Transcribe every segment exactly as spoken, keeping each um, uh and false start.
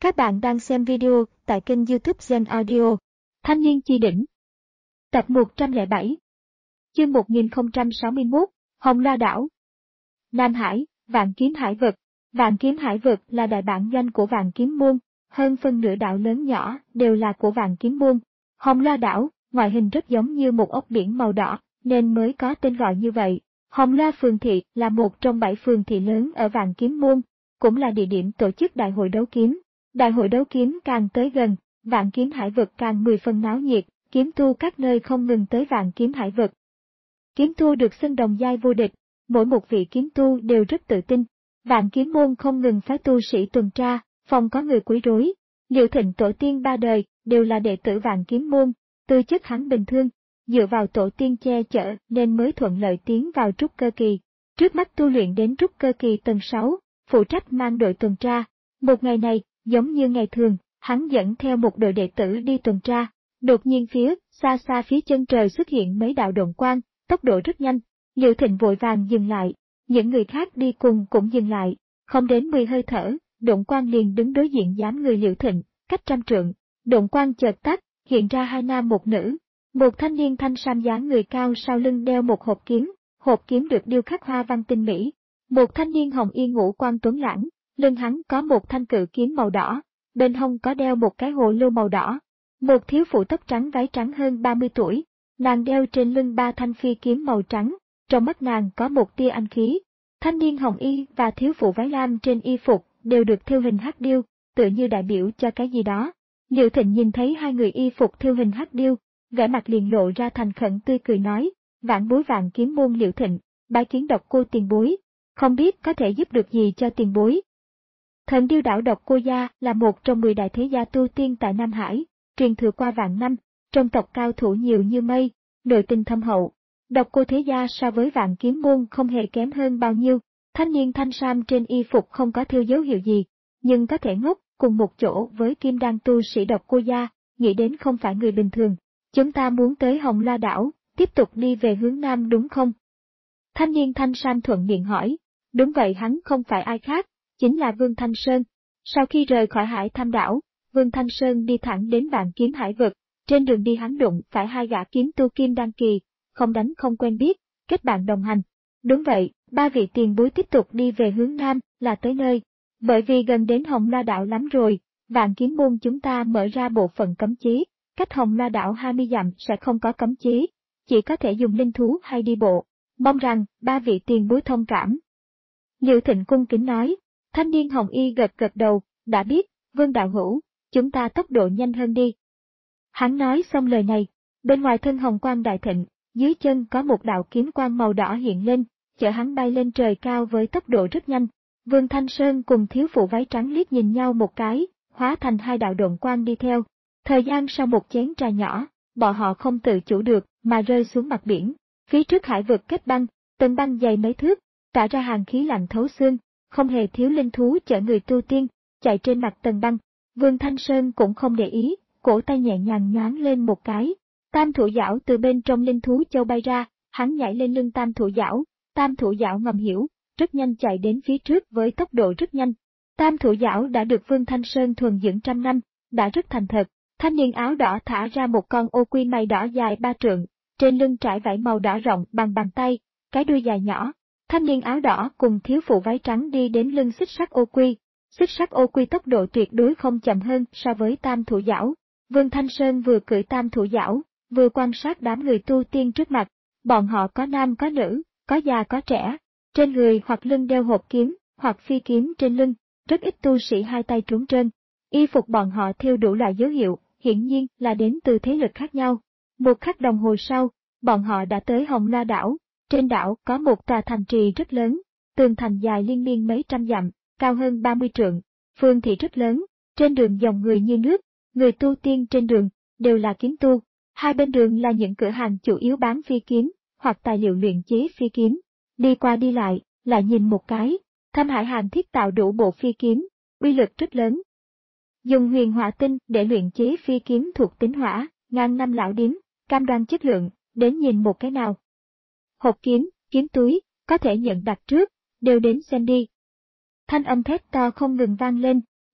Các bạn đang xem video tại kênh YouTube Gen Audio. Thanh niên chi đỉnh. Tập một trăm lẻ bảy. Chương một nghìn không trăm sáu mươi mốt, Hồng Loa đảo. Nam Hải, Vạn Kiếm Hải vực. Vạn Kiếm Hải vực là đại bản doanh của Vạn Kiếm môn, hơn phân nửa đảo lớn nhỏ đều là của Vạn Kiếm môn. Hồng Loa đảo, ngoại hình rất giống như một ốc biển màu đỏ, nên mới có tên gọi như vậy. Hồng Loa phường thị là một trong bảy phường thị lớn ở Vạn Kiếm môn, cũng là địa điểm tổ chức đại hội đấu kiếm. Đại hội đấu kiếm càng tới gần, Vạn Kiếm Hải vực càng mười phần náo nhiệt, kiếm tu các nơi không ngừng tới Vạn Kiếm Hải vực. Kiếm tu được xưng đồng giai vô địch, mỗi một vị kiếm tu đều rất tự tin. Vạn Kiếm môn không ngừng phái tu sĩ tuần tra, phòng có người quấy rối. Liệu Thịnh tổ tiên ba đời đều là đệ tử Vạn Kiếm môn, tư chất hắn bình thường, dựa vào tổ tiên che chở nên mới thuận lợi tiến vào trúc cơ kỳ. Trước mắt tu luyện đến trúc cơ kỳ tầng sáu, phụ trách mang đội tuần tra. Một ngày này, giống như ngày thường, hắn dẫn theo một đội đệ tử đi tuần tra. Đột nhiên phía xa xa phía chân trời xuất hiện mấy đạo độn quang, tốc độ rất nhanh. Liệu Thịnh vội vàng dừng lại, những người khác đi cùng cũng dừng lại, không đến mười hơi thở, độn quang liền đứng đối diện dám người Liệu Thịnh, cách trăm trượng. Độn quang chợt tắt, hiện ra hai nam một nữ. Một thanh niên thanh sam dáng người cao sau lưng đeo một hộp kiếm, hộp kiếm được điêu khắc hoa văn tinh mỹ. Một thanh niên hồng y ngũ quan tuấn lãng, lưng hắn có một thanh cự kiếm màu đỏ, bên hông có đeo một cái hồ lô màu đỏ. Một thiếu phụ tóc trắng váy trắng hơn ba mươi tuổi, nàng đeo trên lưng ba thanh phi kiếm màu trắng, trong mắt nàng có một tia anh khí. Thanh niên hồng y và thiếu phụ váy lam trên y phục đều được thêu hình hắc điêu, tựa như đại biểu cho cái gì đó. Liệu Thịnh nhìn thấy hai người y phục thêu hình hắc điêu, vẻ mặt liền lộ ra thành khẩn tươi cười nói: "Vạn bối Vạn Kiếm môn Liệu Thịnh, bái kiến Độc Cô tiền bối, không biết có thể giúp được gì cho tiền bối." Thần Điêu đảo Độc Cô gia là một trong mười đại thế gia tu tiên tại Nam Hải, truyền thừa qua vạn năm, trong tộc cao thủ nhiều như mây, nội tình thâm hậu. Độc Cô thế gia so với Vạn Kiếm môn không hề kém hơn bao nhiêu. Thanh niên thanh sam trên y phục không có thêu dấu hiệu gì, nhưng có thể ngốc cùng một chỗ với kim đan tu sĩ Độc Cô gia, nghĩ đến không phải người bình thường. "Chúng ta muốn tới Hồng Loa đảo, tiếp tục đi về hướng nam đúng không?" Thanh niên thanh sam thuận miệng hỏi. Đúng vậy, hắn không phải ai khác, chính là Vương Thanh Sơn. Sau khi rời khỏi Hải Tham đảo, Vương Thanh Sơn đi thẳng đến Vạn Kiếm Hải vực. Trên đường đi hắn đụng phải hai gã kiếm tu kim đan kỳ, không đánh không quen biết, kết bạn đồng hành. Đúng vậy, ba vị tiền bối tiếp tục đi về hướng nam là tới nơi. Bởi vì gần đến Hồng Loa đảo lắm rồi, Vạn Kiếm môn chúng ta mở ra bộ phận cấm chế, cách Hồng Loa đảo hai mươi dặm sẽ không có cấm chế, chỉ có thể dùng linh thú hay đi bộ. Mong rằng ba vị tiền bối thông cảm. Liệu Thịnh cung kính nói. Thanh niên hồng y gật gật đầu, đã biết, Vương đạo hữu, chúng ta tốc độ nhanh hơn đi. Hắn nói xong lời này, bên ngoài thân hồng quang đại thịnh, dưới chân có một đạo kiếm quang màu đỏ hiện lên, chở hắn bay lên trời cao với tốc độ rất nhanh. Vương Thanh Sơn cùng thiếu phụ váy trắng liếc nhìn nhau một cái, hóa thành hai đạo độn quang đi theo. Thời gian sau một chén trà nhỏ, bọn họ không tự chủ được mà rơi xuống mặt biển. Phía trước hải vực kết băng, tầng băng dày mấy thước, tỏa ra hàng khí lạnh thấu xương, không hề thiếu linh thú chở người tu tiên, chạy trên mặt tầng băng. Vương Thanh Sơn cũng không để ý, cổ tay nhẹ nhàng nhoáng lên một cái. Tam thủ giảo từ bên trong linh thú châu bay ra, hắn nhảy lên lưng tam thủ giảo, tam thủ giảo ngầm hiểu, rất nhanh chạy đến phía trước với tốc độ rất nhanh. Tam thủ giảo đã được Vương Thanh Sơn thuần dưỡng trăm năm, đã rất thành thật. Thanh niên áo đỏ thả ra một con ô quy mày đỏ dài ba trượng, trên lưng trải vảy màu đỏ rộng bằng bàn tay, cái đuôi dài nhỏ. Thanh niên áo đỏ cùng thiếu phụ váy trắng đi đến lưng xích sắt ô quy. Xích sắt ô quy tốc độ tuyệt đối không chậm hơn so với tam thủ giảo. Vương Thanh Sơn vừa cưỡi tam thủ giảo, vừa quan sát đám người tu tiên trước mặt. Bọn họ có nam có nữ, có già có trẻ, trên người hoặc lưng đeo hộp kiếm, hoặc phi kiếm trên lưng, rất ít tu sĩ hai tay trống trơn. Y phục bọn họ thêu đủ loại dấu hiệu, hiển nhiên là đến từ thế lực khác nhau. Một khắc đồng hồ sau, bọn họ đã tới Hồng Loa đảo. Trên đảo có một tòa thành trì rất lớn, tường thành dài liên miên mấy trăm dặm, cao hơn ba mươi trượng, phương thị rất lớn, trên đường dòng người như nước, người tu tiên trên đường đều là kiếm tu. Hai bên đường là những cửa hàng chủ yếu bán phi kiếm hoặc tài liệu luyện chế phi kiếm. Đi qua đi lại, lại nhìn một cái, Thâm Hải Hàn thiết tạo đủ bộ phi kiếm, uy lực rất lớn. Dùng huyền hỏa tinh để luyện chế phi kiếm thuộc tính hỏa, ngàn năm lão điếm, cam đoan chất lượng, đến nhìn một cái nào. Hộp kiếm, kiếm túi, có thể nhận đặt trước, đều đến xem đi. Thanh âm thét to không ngừng vang lên,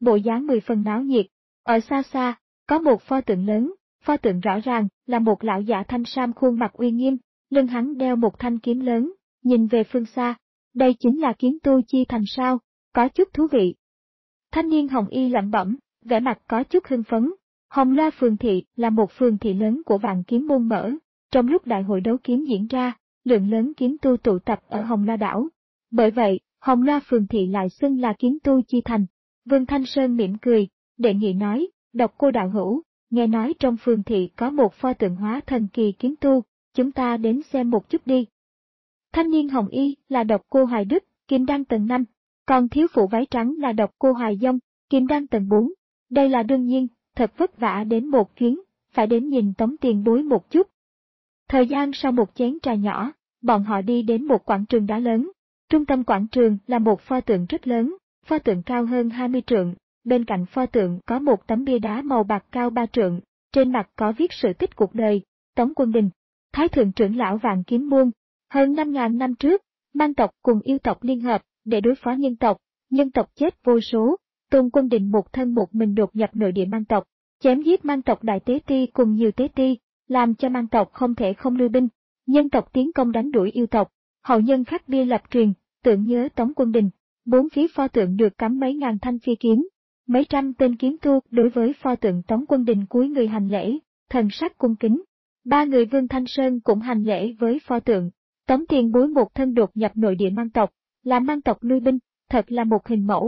bộ dáng mười phần náo nhiệt. Ở xa xa, có một pho tượng lớn, pho tượng rõ ràng là một lão giả thanh sam khuôn mặt uy nghiêm, lưng hắn đeo một thanh kiếm lớn, nhìn về phương xa. Đây chính là kiếm tu Chi Thành sao, có chút thú vị. Thanh niên hồng y lẩm bẩm, vẻ mặt có chút hưng phấn. Hồng Loa phường thị là một phường thị lớn của Vạn Kiếm môn mở. Trong lúc đại hội đấu kiếm diễn ra, lượng lớn kiếm tu tụ tập ở Hồng Loa đảo. Bởi vậy, Hồng Loa phường thị lại xưng là kiếm tu Chi Thành. Vương Thanh Sơn mỉm cười, đề nghị nói, Độc Cô đạo hữu, nghe nói trong phường thị có một pho tượng hóa thần kỳ kiếm tu, chúng ta đến xem một chút đi. Thanh niên hồng y là Độc Cô Hoài Đức, kim đan tầng năm, còn thiếu phụ váy trắng là Độc Cô Hoài Dông, kim đan tầng bốn. Đây là đương nhiên, thật vất vả đến một chuyến, phải đến nhìn Tống tiền bối một chút. Thời gian sau một chén trà nhỏ, bọn họ đi đến một quảng trường đá lớn. Trung tâm quảng trường là một pho tượng rất lớn, pho tượng cao hơn hai mươi trượng, bên cạnh pho tượng có một tấm bia đá màu bạc cao ba trượng, trên mặt có viết sự tích cuộc đời, Tống Quân Đình, Thái thượng trưởng lão Vạn Kiếm môn. Hơn năm ngàn năm trước, man tộc cùng yêu tộc liên hợp để đối phó nhân tộc, nhân tộc chết vô số, Tôn Quân Đình một thân một mình đột nhập nội địa man tộc, chém giết man tộc đại tế ti cùng nhiều tế ti, làm cho man tộc không thể không lui binh, nhân tộc tiến công đánh đuổi yêu tộc, hậu nhân khắc bia lập truyền, tưởng nhớ Tống Quân Đình. Bốn phía pho tượng được cắm mấy ngàn thanh phi kiếm, mấy trăm tên kiếm tu đối với pho tượng Tống Quân Đình cúi người hành lễ, thần sắc cung kính. Ba người Vương Thanh Sơn cũng hành lễ với pho tượng. Tống tiền bối một thân đột nhập nội địa man tộc, làm man tộc lui binh, thật là một hình mẫu.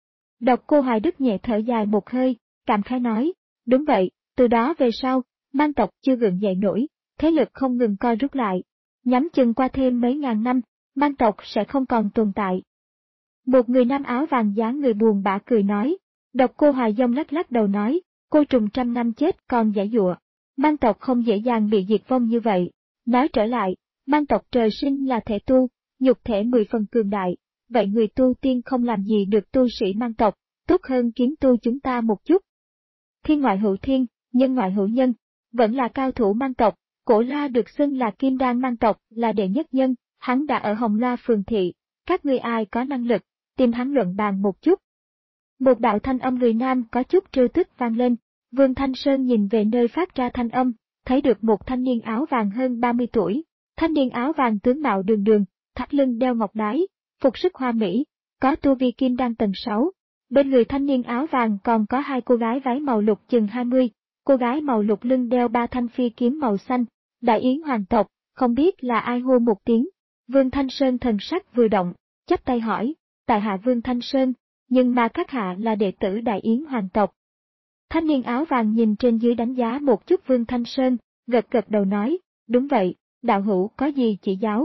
Độc Cô Hoài Đức nhẹ thở dài một hơi, cảm khái nói, đúng vậy, từ đó về sau, man tộc chưa gượng dậy nổi, thế lực không ngừng co rút lại. Nhắm chừng qua thêm mấy ngàn năm, man tộc sẽ không còn tồn tại. Một người nam áo vàng dáng người buồn bã cười nói, Độc Cô Hoài Dông lắc lắc đầu nói, cô trùng trăm năm chết còn giãy giụa, man tộc không dễ dàng bị diệt vong như vậy. Nói trở lại, man tộc trời sinh là thể tu, nhục thể mười phần cường đại, vậy người tu tiên không làm gì được tu sĩ man tộc, tốt hơn kiếm tu chúng ta một chút. Thiên ngoại hữu thiên, nhân ngoại hữu nhân, vẫn là cao thủ man tộc, Cổ La được xưng là kim đan man tộc, là đệ nhất nhân, hắn đã ở Hồng Loa phường thị, các ngươi ai có năng lực, tìm hắn luận bàn một chút. Một đạo thanh âm người nam có chút trêu tức vang lên, Vương Thanh Sơn nhìn về nơi phát ra thanh âm, thấy được một thanh niên áo vàng hơn ba mươi tuổi, thanh niên áo vàng tướng mạo đường đường, thắt lưng đeo ngọc đái, phục sức hoa mỹ, có tu vi kim đan tầng sáu. Bên người thanh niên áo vàng còn có hai cô gái váy màu lục chừng hai mươi, cô gái màu lục lưng đeo ba thanh phi kiếm màu xanh, đại yến hoàng tộc, không biết là ai hô một tiếng. Vương Thanh Sơn thần sắc vừa động, chắp tay hỏi, tại hạ Vương Thanh Sơn, nhưng mà các hạ là đệ tử đại yến hoàng tộc. Thanh niên áo vàng nhìn trên dưới đánh giá một chút Vương Thanh Sơn, gật gật đầu nói, đúng vậy, đạo hữu có gì chỉ giáo.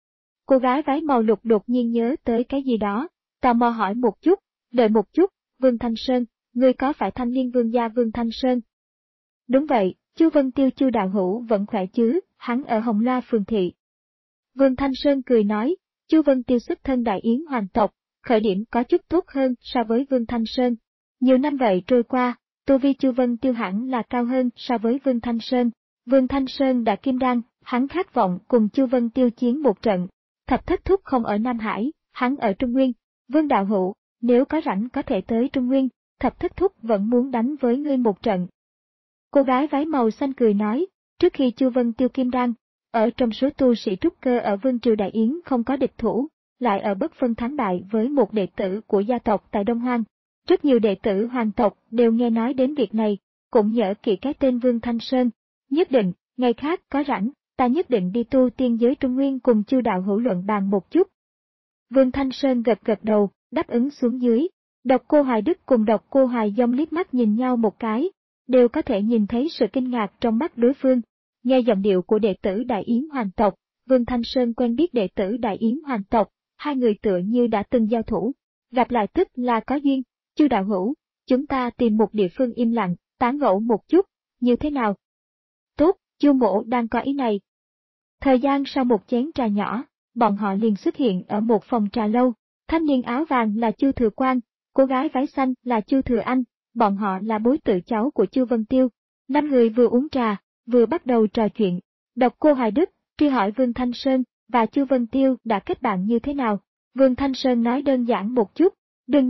Cô gái váy màu lục đột nhiên nhớ tới cái gì đó, tò mò hỏi một chút, đợi một chút, Vương Thanh Sơn, ngươi có phải thanh niên vương gia Vương Thanh Sơn? Đúng vậy, Chu Vân Tiêu Chu đạo hữu vẫn khỏe chứ, hắn ở Hồng Loa phường thị. Vương Thanh Sơn cười nói, Chu Vân Tiêu xuất thân đại yến hoàng tộc, khởi điểm có chút tốt hơn so với Vương Thanh Sơn. Nhiều năm vậy trôi qua, tu vi Chu Vân Tiêu hẳn là cao hơn so với Vương Thanh Sơn. Vương Thanh Sơn đã kim đan, hắn khát vọng cùng Chu Vân Tiêu chiến một trận. Thập Thất Thúc không ở Nam Hải, hắn ở Trung Nguyên. Vương đạo hữu, nếu có rảnh có thể tới Trung Nguyên, Thập Thất Thúc vẫn muốn đánh với ngươi một trận. Cô gái váy màu xanh cười nói, trước khi Chu Vân Tiêu kim đan, ở trong số tu sĩ trúc cơ ở Vương Triều Đại Yến không có địch thủ, lại ở bất phân thắng bại với một đệ tử của gia tộc tại Đông Hoang. Rất nhiều đệ tử hoàng tộc đều nghe nói đến việc này, cũng nhớ kỹ cái tên Vương Thanh Sơn. Nhất định, ngày khác có rảnh, ta nhất định đi tu tiên giới Trung Nguyên cùng Chu đạo hữu luận bàn một chút. Vương Thanh Sơn gật gật đầu, đáp ứng xuống dưới. Độc Cô Hoài Đức cùng Độc Cô Hoài Dông liếc mắt nhìn nhau một cái, đều có thể nhìn thấy sự kinh ngạc trong mắt đối phương. Nghe giọng điệu của đệ tử Đại Yến hoàng tộc, Vương Thanh Sơn quen biết đệ tử Đại Yến hoàng tộc, hai người tựa như đã từng giao thủ, gặp lại tức là có duyên. Chu đạo hữu, chúng ta tìm một địa phương im lặng, tán gẫu một chút, như thế nào? Tốt, Chu mỗ đang có ý này. Thời gian sau một chén trà nhỏ, bọn họ liền xuất hiện ở một phòng trà lâu. Thanh niên áo vàng là Chu Thừa Quang, cô gái váy xanh là Chu Thừa Anh, bọn họ là bối tự cháu của Chu Vân Tiêu. Năm người vừa uống trà, vừa bắt đầu trò chuyện. Độc Cô Hoài Đức truy hỏi Vương Thanh Sơn và Chu Vân Tiêu đã kết bạn như thế nào. Vương Thanh Sơn nói đơn giản một chút, đương nhiên,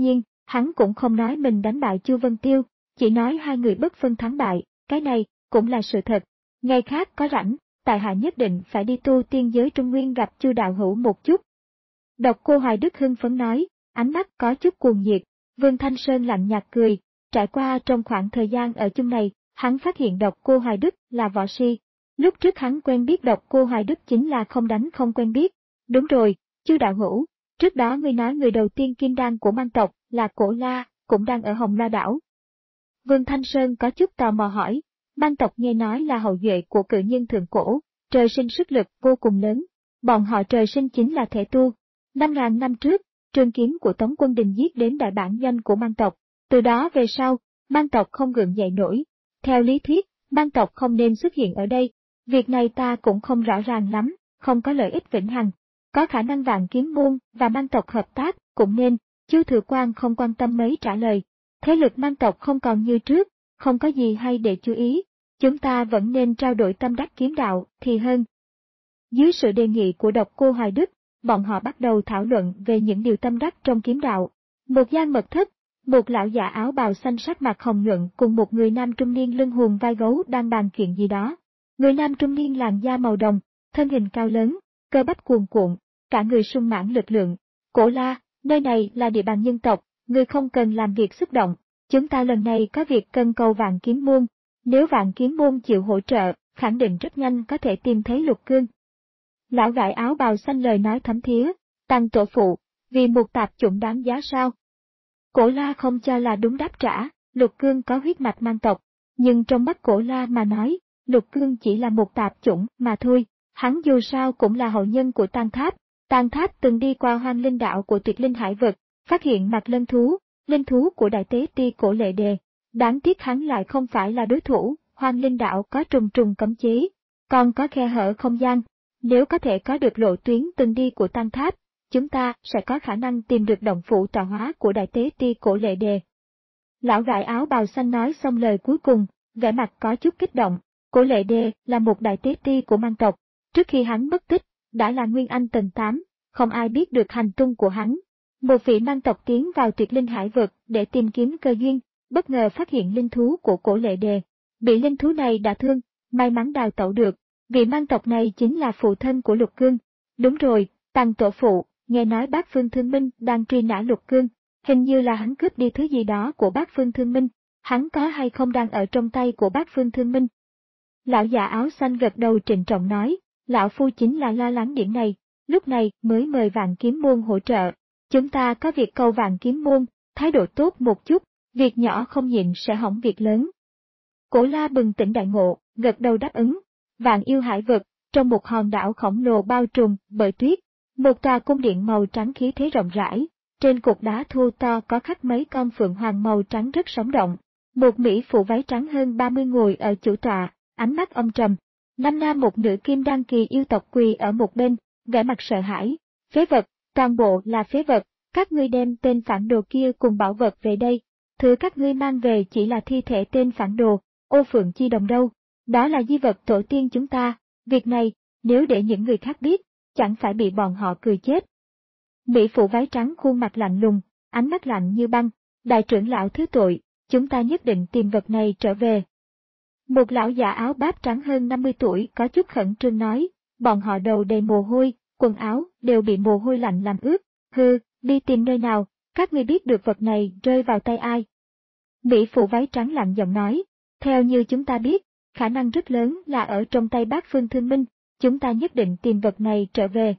hắn cũng không nói mình đánh bại Chu Vân Tiêu, chỉ nói hai người bất phân thắng bại, cái này cũng là sự thật. Ngày khác có rảnh, tại hạ nhất định phải đi tu tiên giới Trung Nguyên gặp Chu đạo hữu một chút. Độc Cô Hoài Đức hưng phấn nói, ánh mắt có chút cuồng nhiệt. Vương Thanh Sơn lạnh nhạt cười, trải qua trong khoảng thời gian ở chung này, hắn phát hiện Độc Cô Hoài Đức là võ si. Lúc trước hắn quen biết Độc Cô Hoài Đức chính là không đánh không quen biết. Đúng rồi, Chu đạo hữu, trước đó ngươi nói người đầu tiên kim đan của mang tộc là Cổ La, cũng đang ở Hồng La đảo. Vương Thanh Sơn có chút tò mò hỏi, mang tộc nghe nói là hậu duệ của cự nhân thượng cổ, trời sinh sức lực vô cùng lớn, bọn họ trời sinh chính là thể tu. Năm ngàn năm trước, trường kiếm của Tống Quân Đình giết đến đại bản doanh của mang tộc, từ đó về sau, mang tộc không gượng dậy nổi. Theo lý thuyết, mang tộc không nên xuất hiện ở đây, việc này ta cũng không rõ ràng lắm, không có lợi ích vĩnh hằng. Có khả năng Vạn Kiếm môn và mang tộc hợp tác cũng nên, Chu Thừa Quang không quan tâm mấy trả lời. Thế lực mang tộc không còn như trước, không có gì hay để chú ý, chúng ta vẫn nên trao đổi tâm đắc kiếm đạo thì hơn. Dưới sự đề nghị của Độc Cô Hoài Đức, bọn họ bắt đầu thảo luận về những điều tâm đắc trong kiếm đạo. Một gian mật thất, một lão già áo bào xanh sắc mặt hồng nhuận cùng một người nam trung niên lưng hùm vai gấu đang bàn chuyện gì đó. Người nam trung niên làn da màu đồng, thân hình cao lớn, cơ bắp cuồn cuộn, cả người sung mãn lực lượng. Cổ La, nơi này là địa bàn nhân tộc, người không cần làm việc xúc động. Chúng ta lần này có việc cần cầu Vạn Kiếm môn, nếu Vạn Kiếm môn chịu hỗ trợ, khẳng định rất nhanh có thể tìm thấy Lục Cương. Lão gái áo bào xanh lời nói thấm thía, Tăng tổ phụ, vì một tạp chủng đáng giá sao? Cổ La không cho là đúng đáp trả, Lục Cương có huyết mạch mang tộc, nhưng trong mắt Cổ La mà nói, Lục Cương chỉ là một tạp chủng mà thôi, hắn dù sao cũng là hậu nhân của Tang Tháp. Tang Tháp từng đi qua Hoang Linh đạo của Tuyệt Linh Hải vực, phát hiện mặt lân thú, linh thú của đại tế ti Cổ Lệ Đề. Đáng tiếc hắn lại không phải là đối thủ, Hoang Linh đạo có trùng trùng cấm chế, còn có khe hở không gian. Nếu có thể có được lộ tuyến từng đi của Tang Tháp, chúng ta sẽ có khả năng tìm được động phủ tọa hóa của đại tế ti Cổ Lệ Đề. Lão gái áo bào xanh nói xong lời cuối cùng, vẻ mặt có chút kích động. Cổ Lệ Đề là một đại tế ti của mang tộc, trước khi hắn mất tích, đã là Nguyên Anh tầng tám, không ai biết được hành tung của hắn. Một vị mang tộc tiến vào Tuyệt Linh Hải vực để tìm kiếm cơ duyên, bất ngờ phát hiện linh thú của Cổ Lệ Đề. Bị linh thú này đả thương, may mắn đào tẩu được. Vị mang tộc này chính là phụ thân của Lục Cương. Đúng rồi, Tăng tổ phụ, nghe nói Bác Phương Thương Minh đang truy nã Lục Cương, hình như là hắn cướp đi thứ gì đó của Bác Phương Thương Minh, hắn có hay không đang ở trong tay của Bác Phương Thương Minh? Lão già áo xanh gật đầu trịnh trọng nói, lão phu chính là lo lắng điểm này, lúc này mới mời Vạn Kiếm môn hỗ trợ. Chúng ta có việc cầu Vạn Kiếm môn, thái độ tốt một chút, việc nhỏ không nhịn sẽ hỏng việc lớn. Cổ La bừng tỉnh đại ngộ, gật đầu đáp ứng. Vạn Yêu Hải vực, trong một hòn đảo khổng lồ bao trùm bởi tuyết, một tòa cung điện màu trắng khí thế rộng rãi, trên cột đá thô to có khắc mấy con phượng hoàng màu trắng rất sống động. Một mỹ phụ váy trắng hơn ba mươi ngồi ở chủ tọa, ánh mắt âm trầm. Năm nam một nữ kim đan kỳ yêu tộc quỳ ở một bên, vẻ mặt sợ hãi. Phế vật, toàn bộ là phế vật, các ngươi đem tên phản đồ kia cùng bảo vật về đây. Thứ các ngươi mang về chỉ là thi thể tên phản đồ, Ô Phượng Chi Đồng đâu. Đó là di vật tổ tiên chúng ta, việc này, nếu để những người khác biết, chẳng phải bị bọn họ cười chết. Mỹ phụ váy trắng khuôn mặt lạnh lùng, ánh mắt lạnh như băng, đại trưởng lão thứ tội, chúng ta nhất định tìm vật này trở về. Một lão già áo báp trắng hơn năm mươi tuổi có chút khẩn trương nói, bọn họ đầu đầy mồ hôi, quần áo đều bị mồ hôi lạnh làm ướt, hư, đi tìm nơi nào, các ngươi biết được vật này rơi vào tay ai. Mỹ phụ váy trắng lạnh giọng nói, theo như chúng ta biết, khả năng rất lớn là ở trong tay Bác Phương Thương Minh, chúng ta nhất định tìm vật này trở về.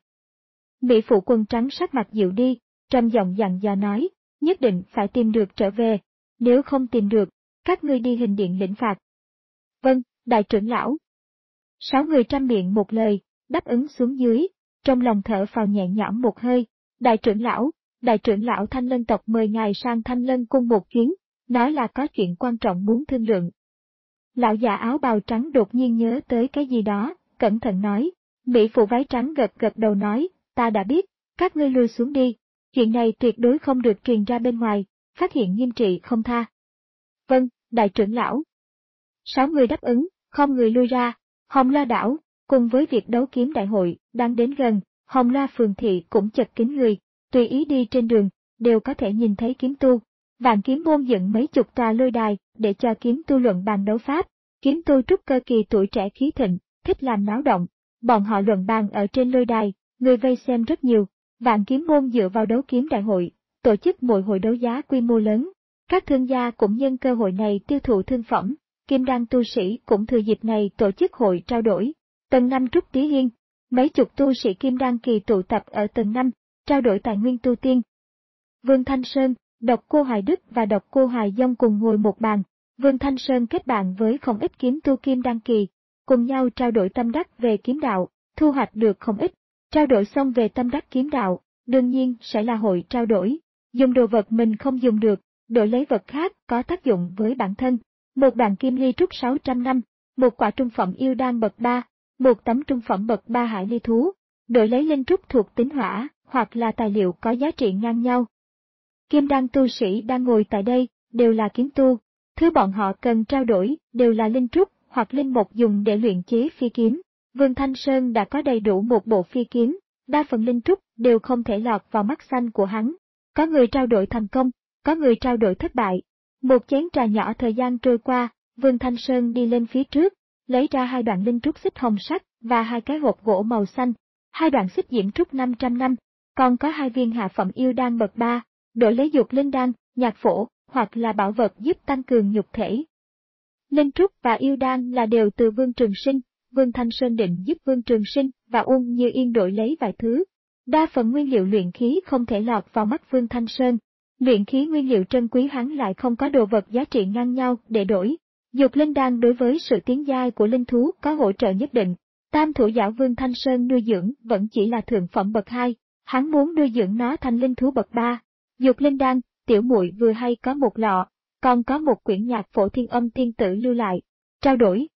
Mỹ phụ quần trắng sắc mặt dịu đi, trầm giọng dặn dò nói, nhất định phải tìm được trở về, nếu không tìm được, các ngươi đi hình điện lĩnh phạt. Vâng, đại trưởng lão. Sáu người trăm miệng một lời, đáp ứng xuống dưới, trong lòng thở phào nhẹ nhõm một hơi, đại trưởng lão, đại trưởng lão Thanh Lân tộc mời ngài sang Thanh Lân cung một chuyến, nói là có chuyện quan trọng muốn thương lượng. Lão già áo bào trắng đột nhiên nhớ tới cái gì đó, cẩn thận nói, Mỹ phụ váy trắng gật gật đầu nói, ta đã biết, các ngươi lui xuống đi, chuyện này tuyệt đối không được truyền ra bên ngoài, phát hiện nghiêm trị không tha. Vâng, đại trưởng lão. Sáu người đáp ứng, không người lui ra, Hồng La đảo, cùng với việc đấu kiếm đại hội, đang đến gần, Hồng La phường thị cũng chật kín người, tùy ý đi trên đường, đều có thể nhìn thấy kiếm tu, Vạn Kiếm môn dựng mấy chục tòa lôi đài để cho kiếm tu luận bàn đấu pháp. Kiếm tu trúc cơ kỳ tuổi trẻ khí thịnh, thích làm náo động. Bọn họ luận bàn ở trên lôi đài, người vây xem rất nhiều. Vạn Kiếm môn dựa vào đấu kiếm đại hội, tổ chức mỗi hội đấu giá quy mô lớn. Các thương gia cũng nhân cơ hội này tiêu thụ thương phẩm. Kim đan tu sĩ cũng thừa dịp này tổ chức hội trao đổi. Tầng năm Trúc Tý Hiên, mấy chục tu sĩ kim đan kỳ tụ tập ở tầng năm, trao đổi tài nguyên tu tiên. Vương Thanh Sơn, Độc Cô Hoài Đức và Độc Cô Hoài Dông cùng ngồi một bàn. Vương Thanh Sơn kết bạn với không ít kiếm tu kim đan kỳ, cùng nhau trao đổi tâm đắc về kiếm đạo, thu hoạch được không ít. Trao đổi xong về tâm đắc kiếm đạo, đương nhiên sẽ là hội trao đổi. Dùng đồ vật mình không dùng được, đổi lấy vật khác có tác dụng với bản thân. Một bàn kim ly trúc sáu trăm năm, một quả trung phẩm yêu đan bậc ba, một tấm trung phẩm bậc ba hải ly thú, đổi lấy linh trúc thuộc tính hỏa, hoặc là tài liệu có giá trị ngang nhau. Kim đan tu sĩ đang ngồi tại đây, đều là kiếm tu. Thứ bọn họ cần trao đổi đều là linh trúc hoặc linh mục dùng để luyện chế phi kiếm. Vương Thanh Sơn đã có đầy đủ một bộ phi kiếm, đa phần linh trúc đều không thể lọt vào mắt xanh của hắn. Có người trao đổi thành công, có người trao đổi thất bại. Một chén trà nhỏ thời gian trôi qua, Vương Thanh Sơn đi lên phía trước, lấy ra hai đoạn linh trúc xích hồng sắc và hai cái hộp gỗ màu xanh, hai đoạn xích diễm trúc năm trăm năm, còn có hai viên hạ phẩm yêu đan bậc ba, đổi lấy dục linh đan, nhạc phổ, hoặc là bảo vật giúp tăng cường nhục thể. Linh trúc và yêu đan là đều từ Vương Trường Sinh, Vương Thanh Sơn định giúp Vương Trường Sinh và Uông Như Yên đổi lấy vài thứ. Đa phần nguyên liệu luyện khí không thể lọt vào mắt Vương Thanh Sơn. Luyện khí nguyên liệu trân quý hắn lại không có đồ vật giá trị ngang nhau để đổi. Dục linh đan đối với sự tiến giai của linh thú có hỗ trợ nhất định. Tam thủ giảo Vương Thanh Sơn nuôi dưỡng vẫn chỉ là thượng phẩm bậc hai, hắn muốn nuôi dưỡng nó thành linh thú bậc ba. Dục linh đan, tiểu muội vừa hay có một lọ, còn có một quyển nhạc phổ thiên âm thiên tử lưu lại. Trao đổi.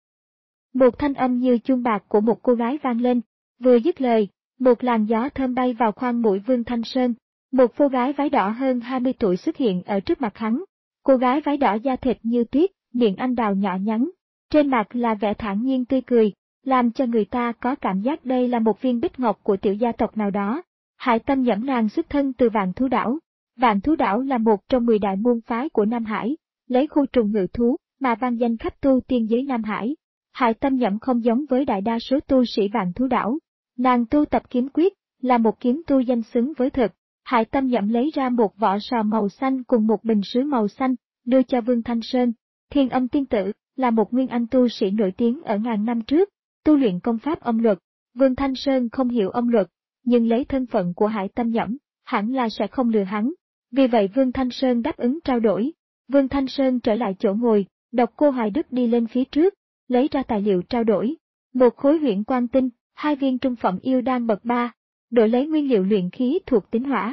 Một thanh âm như chuông bạc của một cô gái vang lên, vừa dứt lời, một làn gió thơm bay vào khoang mũi Vương Thanh Sơn. Một cô gái váy đỏ hơn hai mươi tuổi xuất hiện ở trước mặt hắn. Cô gái váy đỏ da thịt như tuyết, miệng anh đào nhỏ nhắn, trên mặt là vẻ thản nhiên tươi cười, làm cho người ta có cảm giác đây là một viên bích ngọc của tiểu gia tộc nào đó. Hải Tâm Nhẫm nàng xuất thân từ Vạn Thú Đảo. Vạn Thú Đảo là một trong mười đại môn phái của Nam Hải, lấy khu trùng ngự thú mà vang danh khắp tu tiên giới Nam Hải. Hải Tâm Nhẫm không giống với đại đa số tu sĩ Vạn Thú Đảo, nàng tu tập kiếm quyết, là một kiếm tu danh xứng với thực. Hải Tâm Nhẫm lấy ra một vỏ sò màu xanh cùng một bình sứ màu xanh, đưa cho Vương Thanh Sơn. Thiên Âm Tiên Tử là một nguyên anh tu sĩ nổi tiếng ở ngàn năm trước, tu luyện công pháp âm luật. Vương Thanh Sơn không hiểu âm luật, nhưng lấy thân phận của Hải Tâm Nhẫm, hẳn là sẽ không lừa hắn. Vì vậy Vương Thanh Sơn đáp ứng trao đổi. Vương Thanh Sơn trở lại chỗ ngồi, Độc Cô Hoài Đức đi lên phía trước, lấy ra tài liệu trao đổi. Một khối huyễn quang tinh, hai viên trung phẩm yêu đan bậc ba, đổi lấy nguyên liệu luyện khí thuộc tính hỏa.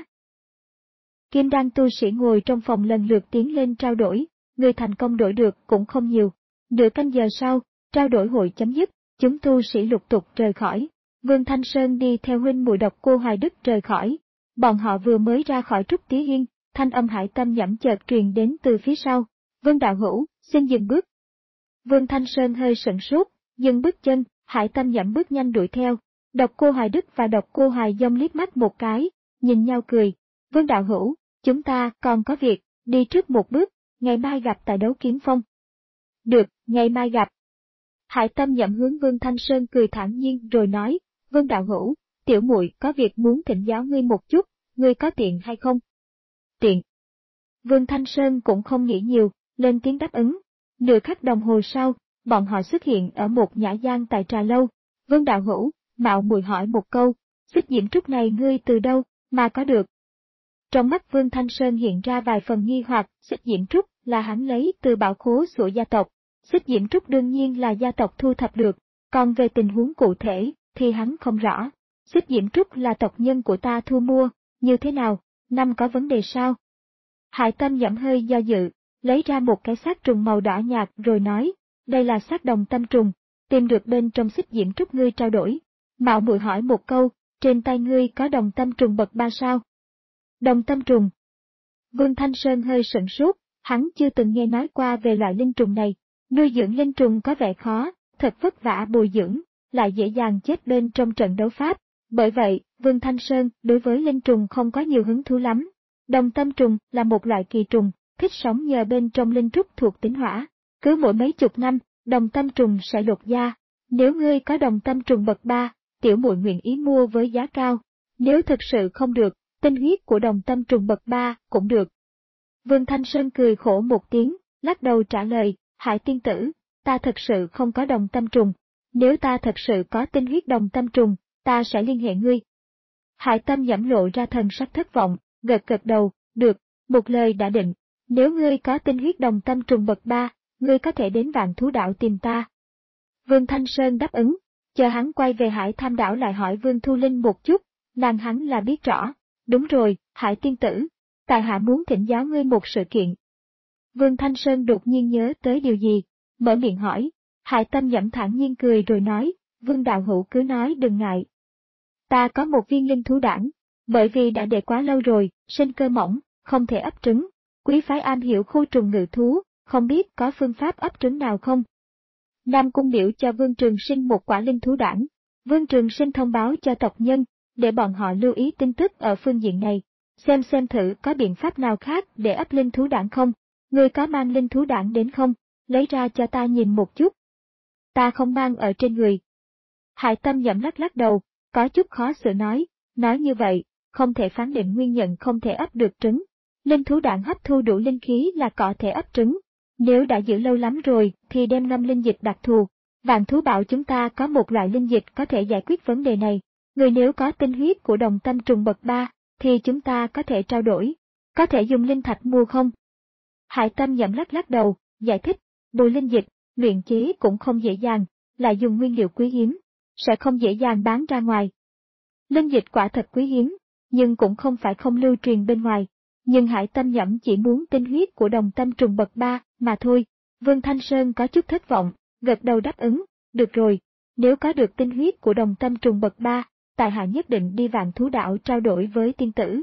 Kim đan tu sĩ ngồi trong phòng lần lượt tiến lên trao đổi, người thành công đổi được cũng không nhiều. Nửa canh giờ sau, trao đổi hội chấm dứt, chúng tu sĩ lục tục rời khỏi. Vương Thanh Sơn đi theo huynh muội Độc Cô Hoài Đức rời khỏi. Bọn họ vừa mới ra khỏi Trúc Tý Hiên, thanh âm Hải Tâm Nhẫm chợt truyền đến từ phía sau. Vương đạo hữu, xin dừng bước. Vương Thanh Sơn hơi sửng sốt, dừng bước chân, Hải Tâm Nhẫm bước nhanh đuổi theo. Độc Cô Hoài Đức và Độc Cô Hoài Dông liếc mắt một cái, nhìn nhau cười. Vương đạo hữu, chúng ta còn có việc, đi trước một bước, ngày mai gặp tại đấu kiếm phong. Được, ngày mai gặp. Hải Tâm Nhẫm hướng Vương Thanh Sơn cười thản nhiên rồi nói, Vương đạo hữu, tiểu muội có việc muốn thỉnh giáo ngươi một chút, ngươi có tiện hay không? Tiện. Vương Thanh Sơn cũng không nghĩ nhiều, lên tiếng đáp ứng. Nửa khắc đồng hồ sau, bọn họ xuất hiện ở một nhã gian tại trà lâu. Vương đạo hữu, mạo muội hỏi một câu, xích diễm trúc này ngươi từ đâu mà có được? Trong mắt Vương Thanh Sơn hiện ra vài phần nghi hoặc, xích diễm trúc là hắn lấy từ bảo khố của gia tộc. Xích diễm trúc đương nhiên là gia tộc thu thập được, còn về tình huống cụ thể thì hắn không rõ. Xích diễm trúc là tộc nhân của ta thu mua, như thế nào, năm có vấn đề sao? Hải Tâm Nhẫm hơi do dự, lấy ra một cái xác trùng màu đỏ nhạt rồi nói, đây là xác đồng tâm trùng, tìm được bên trong xích diễm trúc ngươi trao đổi. Mạo muội hỏi một câu, trên tay ngươi có đồng tâm trùng bậc ba sao? Đồng tâm trùng. Vương Thanh Sơn hơi sửng sốt, hắn chưa từng nghe nói qua về loại linh trùng này. Nuôi dưỡng linh trùng có vẻ khó, thật vất vả bồi dưỡng, lại dễ dàng chết bên trong trận đấu pháp. Bởi vậy, Vương Thanh Sơn đối với linh trùng không có nhiều hứng thú lắm. Đồng tâm trùng là một loại kỳ trùng, thích sống nhờ bên trong linh trúc thuộc tính hỏa. Cứ mỗi mấy chục năm, đồng tâm trùng sẽ lột da. Nếu ngươi có đồng tâm trùng bậc ba, tiểu muội nguyện ý mua với giá cao. Nếu thực sự không được, tinh huyết của đồng tâm trùng bậc ba cũng được. Vương Thanh Sơn cười khổ một tiếng, lắc đầu trả lời, Hải tiên tử, ta thật sự không có đồng tâm trùng. Nếu ta thật sự có tinh huyết đồng tâm trùng, ta sẽ liên hệ ngươi. Hải Tâm Nhẫm lộ ra thần sắc thất vọng, gật gật đầu, được, một lời đã định. Nếu ngươi có tinh huyết đồng tâm trùng bậc ba, ngươi có thể đến Vạn Thú Đảo tìm ta. Vương Thanh Sơn đáp ứng, chờ hắn quay về Hải Tham Đảo lại hỏi Vương Thu Linh một chút, nàng hắn là biết rõ. Đúng rồi, Hải tiên tử, tại hạ muốn thỉnh giáo ngươi một sự kiện. Vương Thanh Sơn đột nhiên nhớ tới điều gì, mở miệng hỏi. Hải Tâm Nhẫm thản nhiên cười rồi nói, Vương đạo hữu cứ nói đừng ngại. Ta có một viên linh thú đản, bởi vì đã để quá lâu rồi, sinh cơ mỏng, không thể ấp trứng. Quý phái am hiểu khu trùng ngự thú, không biết có phương pháp ấp trứng nào không? Nam Cung biểu cho Vương Trường Sinh một quả linh thú đản. Vương Trường Sinh thông báo cho tộc nhân, để bọn họ lưu ý tin tức ở phương diện này, xem xem thử có biện pháp nào khác để ấp linh thú đản không. Người có mang linh thú đản đến không? Lấy ra cho ta nhìn một chút. Ta không mang ở trên người. Hải Tâm Nhẫm lắc lắc đầu, có chút khó xử nói, nói như vậy, không thể phán định nguyên nhân không thể ấp được trứng. Linh thú đản hấp thu đủ linh khí là có thể ấp trứng. Nếu đã giữ lâu lắm rồi thì đem ngâm linh dịch đặc thù. Vạn Thú bảo chúng ta có một loại linh dịch có thể giải quyết vấn đề này. Người nếu có tinh huyết của đồng tâm trùng bậc ba, thì chúng ta có thể trao đổi. Có thể dùng linh thạch mua không? Hải Tâm Nhẫm lắc lắc đầu, giải thích, bồi linh dịch, luyện chế cũng không dễ dàng, lại dùng nguyên liệu quý hiếm, sẽ không dễ dàng bán ra ngoài. Linh dịch quả thật quý hiếm, nhưng cũng không phải không lưu truyền bên ngoài. Nhưng Hải Tâm Nhẫm chỉ muốn tinh huyết của đồng tâm trùng bậc ba, mà thôi. Vương Thanh Sơn có chút thất vọng, gật đầu đáp ứng, được rồi, nếu có được tinh huyết của đồng tâm trùng bậc ba, tại hạ nhất định đi Vạn Thú Đảo trao đổi với tiên tử.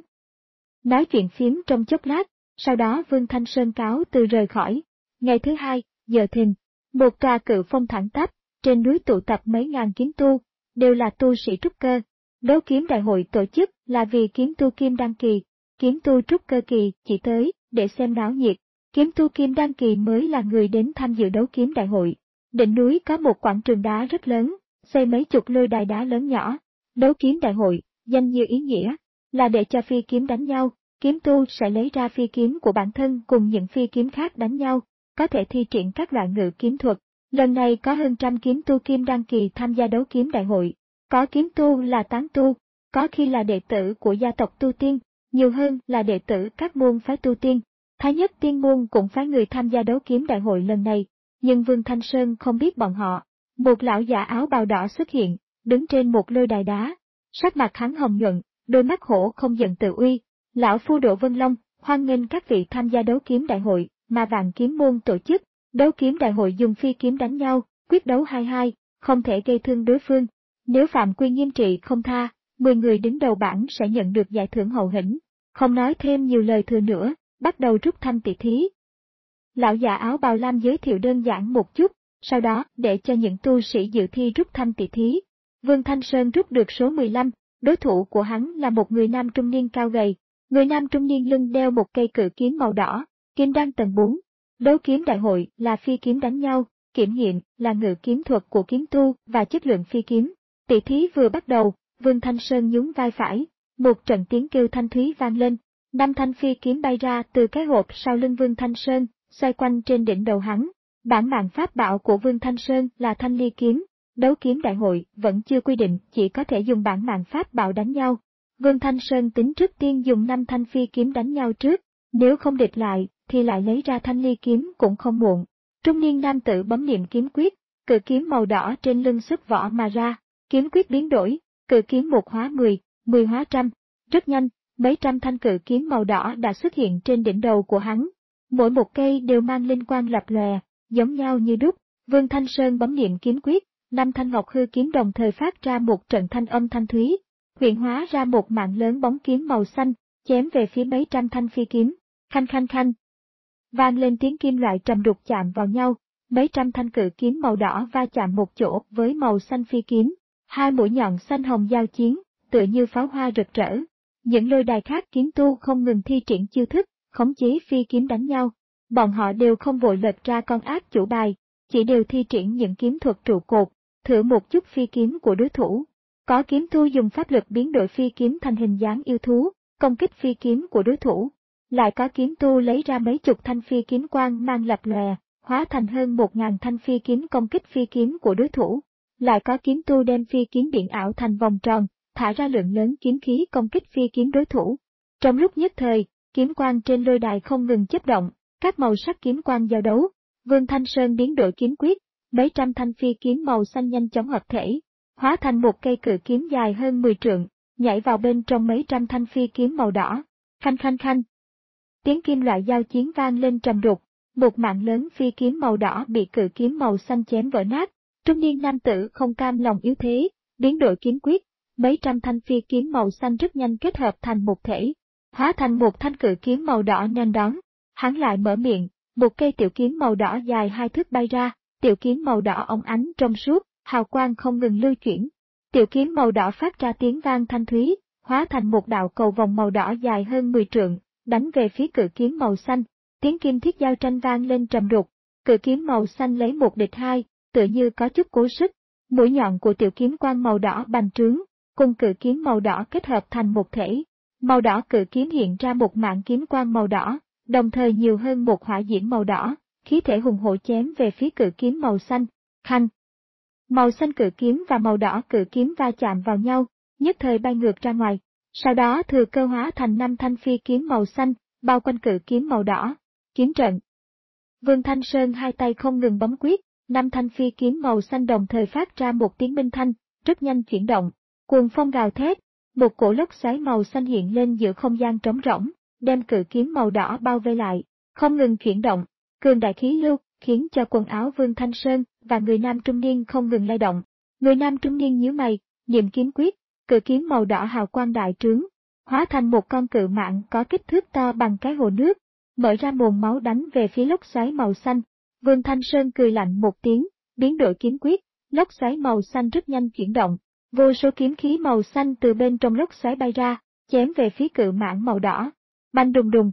Nói chuyện phiếm trong chốc lát, sau đó Vương Thanh Sơn cáo từ rời khỏi. Ngày thứ hai, giờ thìn, một tòa cự phong thẳng tắp, trên núi tụ tập mấy ngàn kiếm tu, đều là tu sĩ trúc cơ. Đấu kiếm đại hội tổ chức là vì kiếm tu kim đăng kỳ, kiếm tu trúc cơ kỳ chỉ tới để xem náo nhiệt, kiếm tu kim đăng kỳ mới là người đến tham dự đấu kiếm đại hội. Đỉnh núi có một quảng trường đá rất lớn, xây mấy chục lôi đài đá lớn nhỏ. Đấu kiếm đại hội, danh như ý nghĩa, là để cho phi kiếm đánh nhau, kiếm tu sẽ lấy ra phi kiếm của bản thân cùng những phi kiếm khác đánh nhau, có thể thi triển các loại ngự kiếm thuật. Lần này có hơn trăm kiếm tu kim đăng kỳ tham gia đấu kiếm đại hội, có kiếm tu là tán tu, có khi là đệ tử của gia tộc tu tiên, nhiều hơn là đệ tử các môn phái tu tiên. Thái Nhất Tiên môn cũng phái người tham gia đấu kiếm đại hội lần này, nhưng Vương Thanh Sơn không biết bọn họ. Một lão giả áo bào đỏ xuất hiện, đứng trên một lôi đài đá, sắc mặt hắn hồng nhuận, đôi mắt hổ không giận tự uy. Lão phu Độ Vân Long, hoan nghênh các vị tham gia đấu kiếm đại hội mà Vạn Kiếm môn tổ chức. Đấu kiếm đại hội dùng phi kiếm đánh nhau, quyết đấu hai hai, không thể gây thương đối phương. Nếu phạm quy nghiêm trị không tha, mười người đứng đầu bảng sẽ nhận được giải thưởng hậu hĩnh. Không nói thêm nhiều lời thừa nữa, bắt đầu rút thăm tỷ thí. Lão già áo bào lam giới thiệu đơn giản một chút, sau đó để cho những tu sĩ dự thi rút thăm tỷ thí. Vương Thanh Sơn rút được số mười lăm, đối thủ của hắn là một người nam trung niên cao gầy. Người nam trung niên lưng đeo một cây cự kiếm màu đỏ, kim đăng tầng bốn. Đấu kiếm đại hội là phi kiếm đánh nhau, kiểm nghiệm là ngự kiếm thuật của kiếm tu và chất lượng phi kiếm. Tỷ thí vừa bắt đầu, Vương Thanh Sơn nhún vai phải, một trận tiếng kêu thanh thúy vang lên, năm thanh phi kiếm bay ra từ cái hộp sau lưng Vương Thanh Sơn, xoay quanh trên đỉnh đầu hắn. Bản mạng pháp bảo của Vương Thanh Sơn là thanh ly kiếm, đấu kiếm đại hội vẫn chưa quy định chỉ có thể dùng bản mạng pháp bảo đánh nhau. Vương Thanh Sơn tính trước tiên dùng năm thanh phi kiếm đánh nhau trước, nếu không địch lại thì lại lấy ra thanh ly kiếm cũng không muộn. Trung niên nam tử bấm niệm kiếm quyết, cự kiếm màu đỏ trên lưng xuất vỏ mà ra, kiếm quyết biến đổi, cự kiếm một hóa mười, mười hóa trăm. Rất nhanh, mấy trăm thanh cự kiếm màu đỏ đã xuất hiện trên đỉnh đầu của hắn. Mỗi một cây đều mang linh quang lập lòe, giống nhau như đúc. Vương Thanh Sơn bấm niệm kiếm quyết, năm thanh ngọc hư kiếm đồng thời phát ra một trận thanh âm thanh thúy, hiện hóa ra một mạng lớn bóng kiếm màu xanh, chém về phía mấy trăm thanh phi kiếm. Khanh khanh khanh. Vang lên tiếng kim loại trầm đục chạm vào nhau, mấy trăm thanh cự kiếm màu đỏ va chạm một chỗ với màu xanh phi kiếm, hai mũi nhọn xanh hồng giao chiến, tựa như pháo hoa rực rỡ. Những lôi đài khác kiếm tu không ngừng thi triển chiêu thức, khống chế phi kiếm đánh nhau. Bọn họ đều không vội lệch ra con ác chủ bài, chỉ đều thi triển những kiếm thuật trụ cột, thử một chút phi kiếm của đối thủ. Có kiếm tu dùng pháp lực biến đổi phi kiếm thành hình dáng yêu thú, công kích phi kiếm của đối thủ. Lại có kiếm tu lấy ra mấy chục thanh phi kiếm quang mang lập lòe, hóa thành hơn một ngàn thanh phi kiếm công kích phi kiếm của đối thủ. Lại có kiếm tu đem phi kiếm biển ảo thành vòng tròn, thả ra lượng lớn kiếm khí công kích phi kiếm đối thủ. Trong lúc nhất thời, kiếm quang trên lôi đài không ngừng chớp động, các màu sắc kiếm quang giao đấu. Vương Thanh Sơn biến đổi kiếm quyết, mấy trăm thanh phi kiếm màu xanh nhanh chóng hợp thể, hóa thành một cây cự kiếm dài hơn mười trượng, nhảy vào bên trong mấy trăm thanh phi kiếm màu đỏ. Khanh khanh khanh. Tiếng kim loại giao chiến vang lên trầm đục, một mạng lớn phi kiếm màu đỏ bị cự kiếm màu xanh chém vỡ nát. Trung niên nam tử không cam lòng yếu thế, biến đổi kiếm quyết, mấy trăm thanh phi kiếm màu xanh rất nhanh kết hợp thành một thể, hóa thành một thanh cự kiếm màu đỏ nhanh đón. Hắn lại mở miệng, một cây tiểu kiếm màu đỏ dài hai thước bay ra, tiểu kiếm màu đỏ óng ánh trong suốt, hào quang không ngừng lưu chuyển. Tiểu kiếm màu đỏ phát ra tiếng vang thanh thúy, hóa thành một đạo cầu vòng màu đỏ dài hơn mười trượng, đánh về phía cự kiếm màu xanh. Tiếng kim thiết giao tranh vang lên trầm đục, cự kiếm màu xanh lấy một địch hai, tựa như có chút cố sức. Mũi nhọn của tiểu kiếm quang màu đỏ bành trướng, cùng cự kiếm màu đỏ kết hợp thành một thể. Màu đỏ cự kiếm hiện ra một mạng kiếm quang màu đỏ, đồng thời nhiều hơn một hỏa diễm màu đỏ, khí thể hùng hổ chém về phía cự kiếm màu xanh. Khanh. Màu xanh cự kiếm và màu đỏ cự kiếm va chạm vào nhau, nhất thời bay ngược ra ngoài. Sau đó thừa cơ hóa thành năm thanh phi kiếm màu xanh, bao quanh cự kiếm màu đỏ. Kiếm trận. Vương Thanh Sơn hai tay không ngừng bấm quyết, năm thanh phi kiếm màu xanh đồng thời phát ra một tiếng minh thanh, rất nhanh chuyển động. Cuồng phong gào thét, một cổ lốc xoáy màu xanh hiện lên giữa không gian trống rỗng, đem cự kiếm màu đỏ bao vây lại, không ngừng chuyển động. Cường đại khí lưu khiến cho quần áo Vương Thanh Sơn và người nam trung niên không ngừng lay động. Người nam trung niên nhíu mày, niệm kiếm quyết, cự kiếm màu đỏ hào quang đại trướng, hóa thành một con cự mãng có kích thước to bằng cái hồ nước, mở ra mồm máu đánh về phía lốc xoáy màu xanh. Vương Thanh Sơn cười lạnh một tiếng, biến đổi kiếm quyết, lốc xoáy màu xanh rất nhanh chuyển động, vô số kiếm khí màu xanh từ bên trong lốc xoáy bay ra, chém về phía cự mãng màu đỏ. Bành đùng đùng.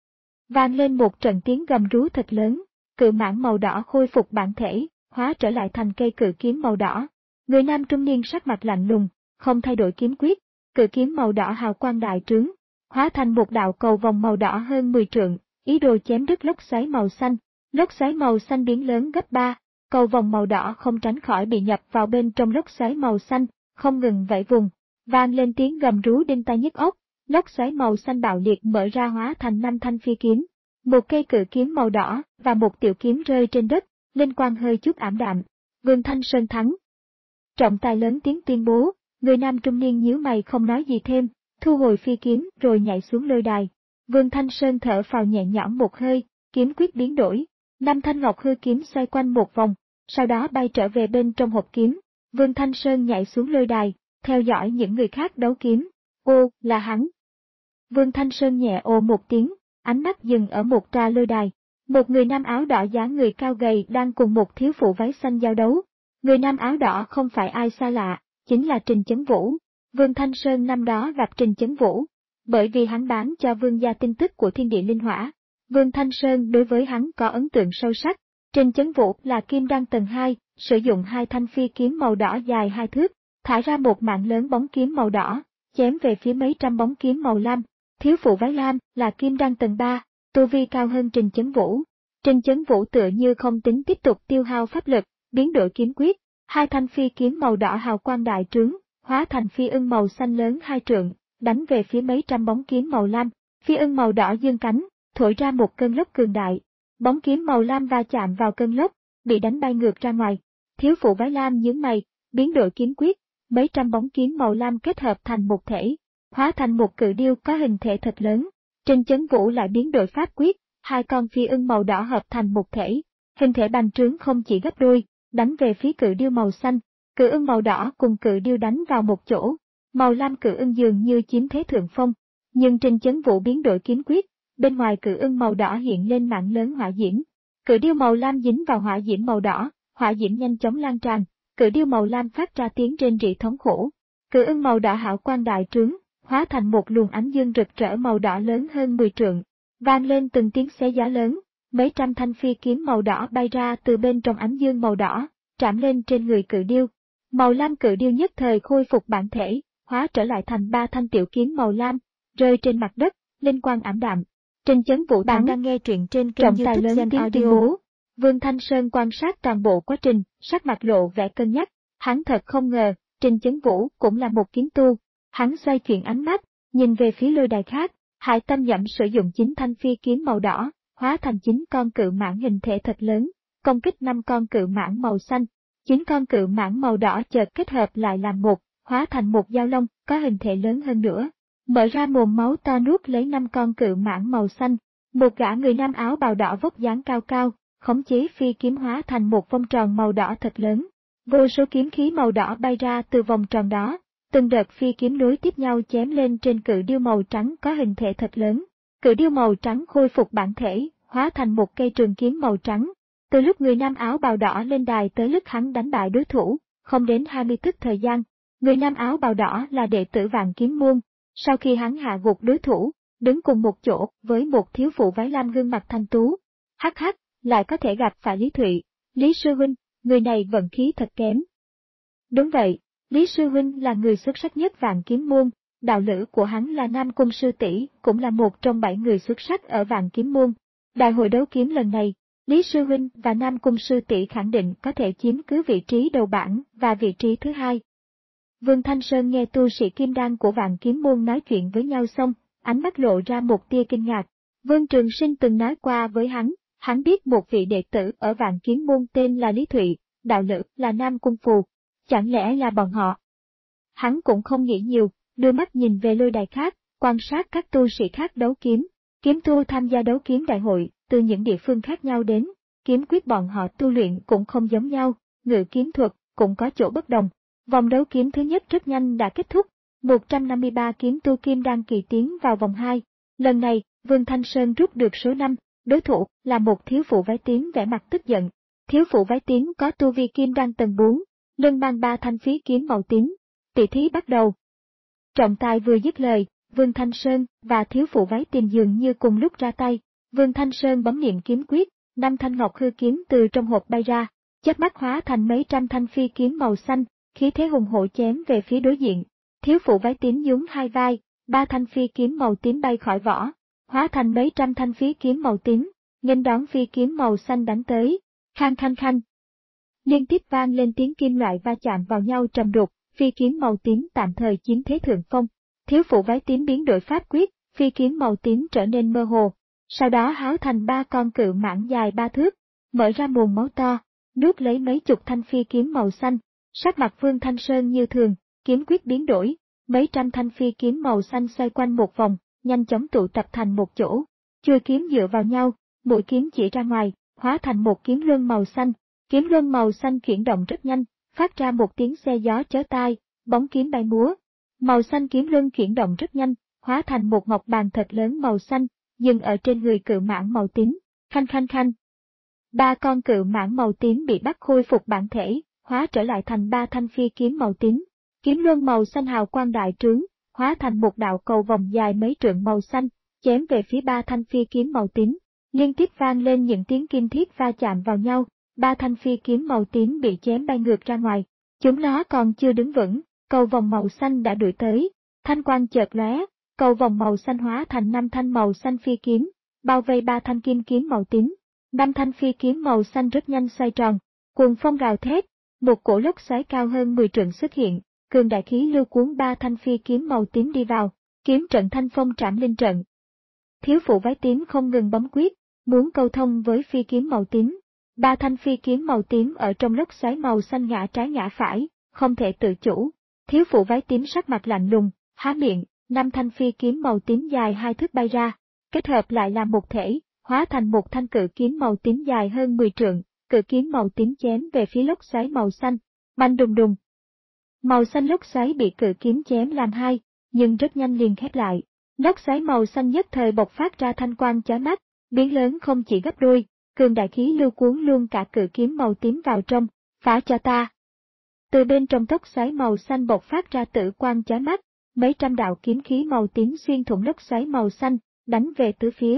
Vang lên một trận tiếng gầm rú thật lớn, cự mãng màu đỏ khôi phục bản thể, hóa trở lại thành cây cự kiếm màu đỏ. Người nam trung niên sắc mặt lạnh lùng, không thay đổi kiếm quyết, cự kiếm màu đỏ hào quang đại trướng, hóa thành một đạo cầu vòng màu đỏ hơn mười trượng, ý đồ chém đứt lốc xoáy màu xanh. Lốc xoáy màu xanh biến lớn gấp ba, cầu vòng màu đỏ không tránh khỏi bị nhập vào bên trong lốc xoáy màu xanh, không ngừng vẫy vùng, vang lên tiếng gầm rú đinh tai nhức óc. Lốc xoáy màu xanh bạo liệt mở ra hóa thành năm thanh phi kiếm, một cây cự kiếm màu đỏ và một tiểu kiếm rơi trên đất, linh quang hơi chút ảm đạm. Vương Thanh Sơn thắng. Trọng tài lớn tiếng tuyên bố, người nam trung niên nhíu mày không nói gì thêm, thu hồi phi kiếm rồi nhảy xuống lôi đài. Vương Thanh Sơn thở phào nhẹ nhõm một hơi, kiếm quyết biến đổi, năm thanh ngọc hư kiếm xoay quanh một vòng, sau đó bay trở về bên trong hộp kiếm. Vương Thanh Sơn nhảy xuống lôi đài, theo dõi những người khác đấu kiếm. Ô, là hắn. Vương Thanh Sơn nhẹ ồ một tiếng, ánh mắt dừng ở một tra lôi đài. Một người nam áo đỏ dáng người cao gầy đang cùng một thiếu phụ váy xanh giao đấu. Người nam áo đỏ không phải ai xa lạ, chính là Trình Chấn Vũ. Vương Thanh Sơn năm đó gặp Trình Chấn Vũ, bởi vì hắn bán cho Vương gia tin tức của thiên địa linh hỏa. Vương Thanh Sơn đối với hắn có ấn tượng sâu sắc. Trình Chấn Vũ là kim đan tầng hai, sử dụng hai thanh phi kiếm màu đỏ dài hai thước, thả ra một mạng lớn bóng kiếm màu đỏ, chém về phía mấy trăm bóng kiếm màu lam. Thiếu phụ váy lam là kim đan tầng ba, tu vi cao hơn Trình Chấn Vũ. Trình Chấn Vũ tựa như không tính tiếp tục tiêu hao pháp lực, biến đổi kiếm quyết, hai thanh phi kiếm màu đỏ hào quang đại trướng, hóa thành phi ưng màu xanh lớn hai trượng, đánh về phía mấy trăm bóng kiếm màu lam. Phi ưng màu đỏ giương cánh, thổi ra một cơn lốc cường đại. Bóng kiếm màu lam va chạm vào cơn lốc, bị đánh bay ngược ra ngoài. Thiếu phụ váy lam nhướng mày, biến đổi kiếm quyết, mấy trăm bóng kiếm màu lam kết hợp thành một thể, hóa thành một cự điêu có hình thể thật lớn. Trình Chấn Vũ lại biến đổi pháp quyết, hai con phi ưng màu đỏ hợp thành một thể, hình thể bành trướng không chỉ gấp đôi, đánh về phía cự điêu màu xanh. Cự ưng màu đỏ cùng cự điêu đánh vào một chỗ, màu lam cự ưng dường như chiếm thế thượng phong. Nhưng Trình Chấn Vũ biến đổi kiếm quyết, bên ngoài cự ưng màu đỏ hiện lên mạng lớn hỏa diễm. Cự điêu màu lam dính vào hỏa diễm màu đỏ, hỏa diễm nhanh chóng lan tràn, cự điêu màu lam phát ra tiếng rên rỉ thống khổ. Cự ưng màu đỏ hào quang đại trướng, hóa thành một luồng ánh dương rực rỡ màu đỏ lớn hơn mười trượng, Vang lên từng tiếng xé gió lớn, mấy trăm thanh phi kiếm màu đỏ bay ra từ bên trong ánh dương màu đỏ, trảm lên trên người cự điêu. Màu lam cự điêu nhất thời khôi phục bản thể, hóa trở lại thành ba thanh tiểu kiếm màu lam, rơi trên mặt đất, linh quang ảm đạm. Trình Chấn Vũ bạn đang nghe truyện trên kênh YouTube Gen Audio. Vương Thanh Sơn quan sát toàn bộ quá trình, sắc mặt lộ vẻ cân nhắc, hắn thật không ngờ, Trình Chấn Vũ cũng là một kiếm tu. Hắn xoay chuyển ánh mắt, nhìn về phía lôi đài khác, Hải Tâm Dẫm sử dụng chín thanh phi kiếm màu đỏ, hóa thành chín con cự mãng hình thể thật lớn, công kích năm con cự mãng màu xanh. Chín con cự mãng màu đỏ chợt kết hợp lại làm một, hóa thành một dao long, có hình thể lớn hơn nữa. Mở ra mồm máu to nuốt lấy năm con cự mãng màu xanh. Một gã người nam áo bào đỏ vóc dáng cao cao, khống chế phi kiếm hóa thành một vòng tròn màu đỏ thật lớn. Vô số kiếm khí màu đỏ bay ra từ vòng tròn đó, từng đợt phi kiếm nối tiếp nhau chém lên trên cự điêu màu trắng có hình thể thật lớn. Cự điêu màu trắng khôi phục bản thể, hóa thành một cây trường kiếm màu trắng. Từ lúc người nam áo bào đỏ lên đài tới lúc hắn đánh bại đối thủ, không đến hai mươi tức thời gian. Người nam áo bào đỏ là đệ tử Vạn Kiếm Môn. Sau khi hắn hạ gục đối thủ, đứng cùng một chỗ với một thiếu phụ váy lam gương mặt thanh tú. Hắc hắc, lại có thể gặp phải Lý Thụy. Lý sư huynh, người này vận khí thật kém. Đúng vậy, Lý sư huynh là người xuất sắc nhất Vạn Kiếm Môn, đạo lữ của hắn là Nam Cung sư tỷ, cũng là một trong bảy người xuất sắc ở Vạn Kiếm Môn. Đại hội đấu kiếm lần này, Lý sư huynh và Nam Cung sư tỷ khẳng định có thể chiếm cứ vị trí đầu bảng và vị trí thứ hai. Vương Thanh Sơn nghe tu sĩ kim đan của Vạn Kiếm Môn nói chuyện với nhau xong, ánh mắt lộ ra một tia kinh ngạc. Vương Trường Sinh từng nói qua với hắn, hắn biết một vị đệ tử ở Vạn Kiếm Môn tên là Lý Thụy, đạo lữ là Nam Cung Phù. Chẳng lẽ là bọn họ? Hắn cũng không nghĩ nhiều, đưa mắt nhìn về lôi đài khác, quan sát các tu sĩ khác đấu kiếm. Kiếm tu tham gia đấu kiếm đại hội, từ những địa phương khác nhau đến, kiếm quyết bọn họ tu luyện cũng không giống nhau, ngự kiếm thuật cũng có chỗ bất đồng. Vòng đấu kiếm thứ nhất rất nhanh đã kết thúc, một trăm năm mươi ba kiếm tu kim đan kỳ tiến vào vòng hai. Lần này, Vương Thanh Sơn rút được số năm, đối thủ là một thiếu phụ váy tím vẻ mặt tức giận. Thiếu phụ váy tím có tu vi kim đan tầng bốn, lưng mang ba thanh phí kiếm màu tím. Tỷ thí bắt đầu. Trọng tài vừa dứt lời, Vương Thanh Sơn và thiếu phụ váy tím dường như cùng lúc ra tay. Vương Thanh Sơn bấm niệm kiếm quyết, năm thanh ngọc hư kiếm từ trong hộp bay ra, chớp mắt hóa thành mấy trăm thanh phi kiếm màu xanh, khí thế hùng hổ chém về phía đối diện. Thiếu phụ váy tím nhún hai vai, ba thanh phi kiếm màu tím bay khỏi vỏ, hóa thành mấy trăm thanh phi kiếm màu tím, nghênh đón phi kiếm màu xanh đánh tới. Khang khanh khanh. Liên tiếp vang lên tiếng kim loại va chạm vào nhau trầm đục, phi kiếm màu tím tạm thời chiếm thế thượng phong. Thiếu phụ váy tím biến đổi pháp quyết, phi kiếm màu tím trở nên mơ hồ. Sau đó háo thành ba con cự mãng dài ba thước, mở ra mồm máu to, nuốt lấy mấy chục thanh phi kiếm màu xanh. Sắc mặt Vương Thanh Sơn như thường, kiếm quyết biến đổi, mấy trăm thanh phi kiếm màu xanh xoay quanh một vòng, nhanh chóng tụ tập thành một chỗ. Chuôi kiếm dựa vào nhau, mũi kiếm chỉ ra ngoài, hóa thành một kiếm luân màu xanh. Kiếm luân màu xanh chuyển động rất nhanh, phát ra một tiếng xe gió chói tai, bóng kiếm bay múa. Màu xanh kiếm luân chuyển động rất nhanh, hóa thành một ngọc bàn thật lớn màu xanh, dừng ở trên người cự mãng màu tím. Khanh khanh khanh. Ba con cự mãng màu tím bị bắt khôi phục bản thể, hóa trở lại thành ba thanh phi kiếm màu tím. Kiếm luân màu xanh hào quang đại trướng, hóa thành một đạo cầu vòng dài mấy trượng màu xanh, chém về phía ba thanh phi kiếm màu tím. Liên tiếp vang lên những tiếng kim thiết va chạm vào nhau, ba thanh phi kiếm màu tím bị chém bay ngược ra ngoài. Chúng nó còn chưa đứng vững, cầu vòng màu xanh đã đuổi tới. Thanh quang chợt lóe, cầu vòng màu xanh hóa thành năm thanh màu xanh phi kiếm, bao vây ba thanh kim kiếm màu tím. Năm thanh phi kiếm màu xanh rất nhanh xoay tròn, cuồng phong gào thét, một cổ lốc xoáy cao hơn mười trượng xuất hiện, cường đại khí lưu cuốn ba thanh phi kiếm màu tím đi vào, kiếm trận thanh phong trảm linh trận. Thiếu phụ váy tím không ngừng bấm quyết, muốn câu thông với phi kiếm màu tím. Ba thanh phi kiếm màu tím ở trong lốc xoáy màu xanh ngã trái ngã phải, không thể tự chủ. Thiếu phụ váy tím sắc mặt lạnh lùng, há miệng, năm thanh phi kiếm màu tím dài hai thước bay ra, kết hợp lại làm một thể, hóa thành một thanh cự kiếm màu tím dài hơn mười trượng, cự kiếm màu tím chém về phía lốc xoáy màu xanh. Bành đùng đùng. Màu xanh lốc xoáy bị cự kiếm chém làm hai, nhưng rất nhanh liền khép lại. Lốc xoáy màu xanh nhất thời bộc phát ra thanh quang chói mắt, biến lớn không chỉ gấp đôi, cường đại khí lưu cuốn luôn cả cự kiếm màu tím vào trong, phá cho ta. Từ bên trong tốc xoáy màu xanh bộc phát ra tử quang chói mắt, mấy trăm đạo kiếm khí màu tím xuyên thủng lốc xoáy màu xanh, đánh về tứ phía.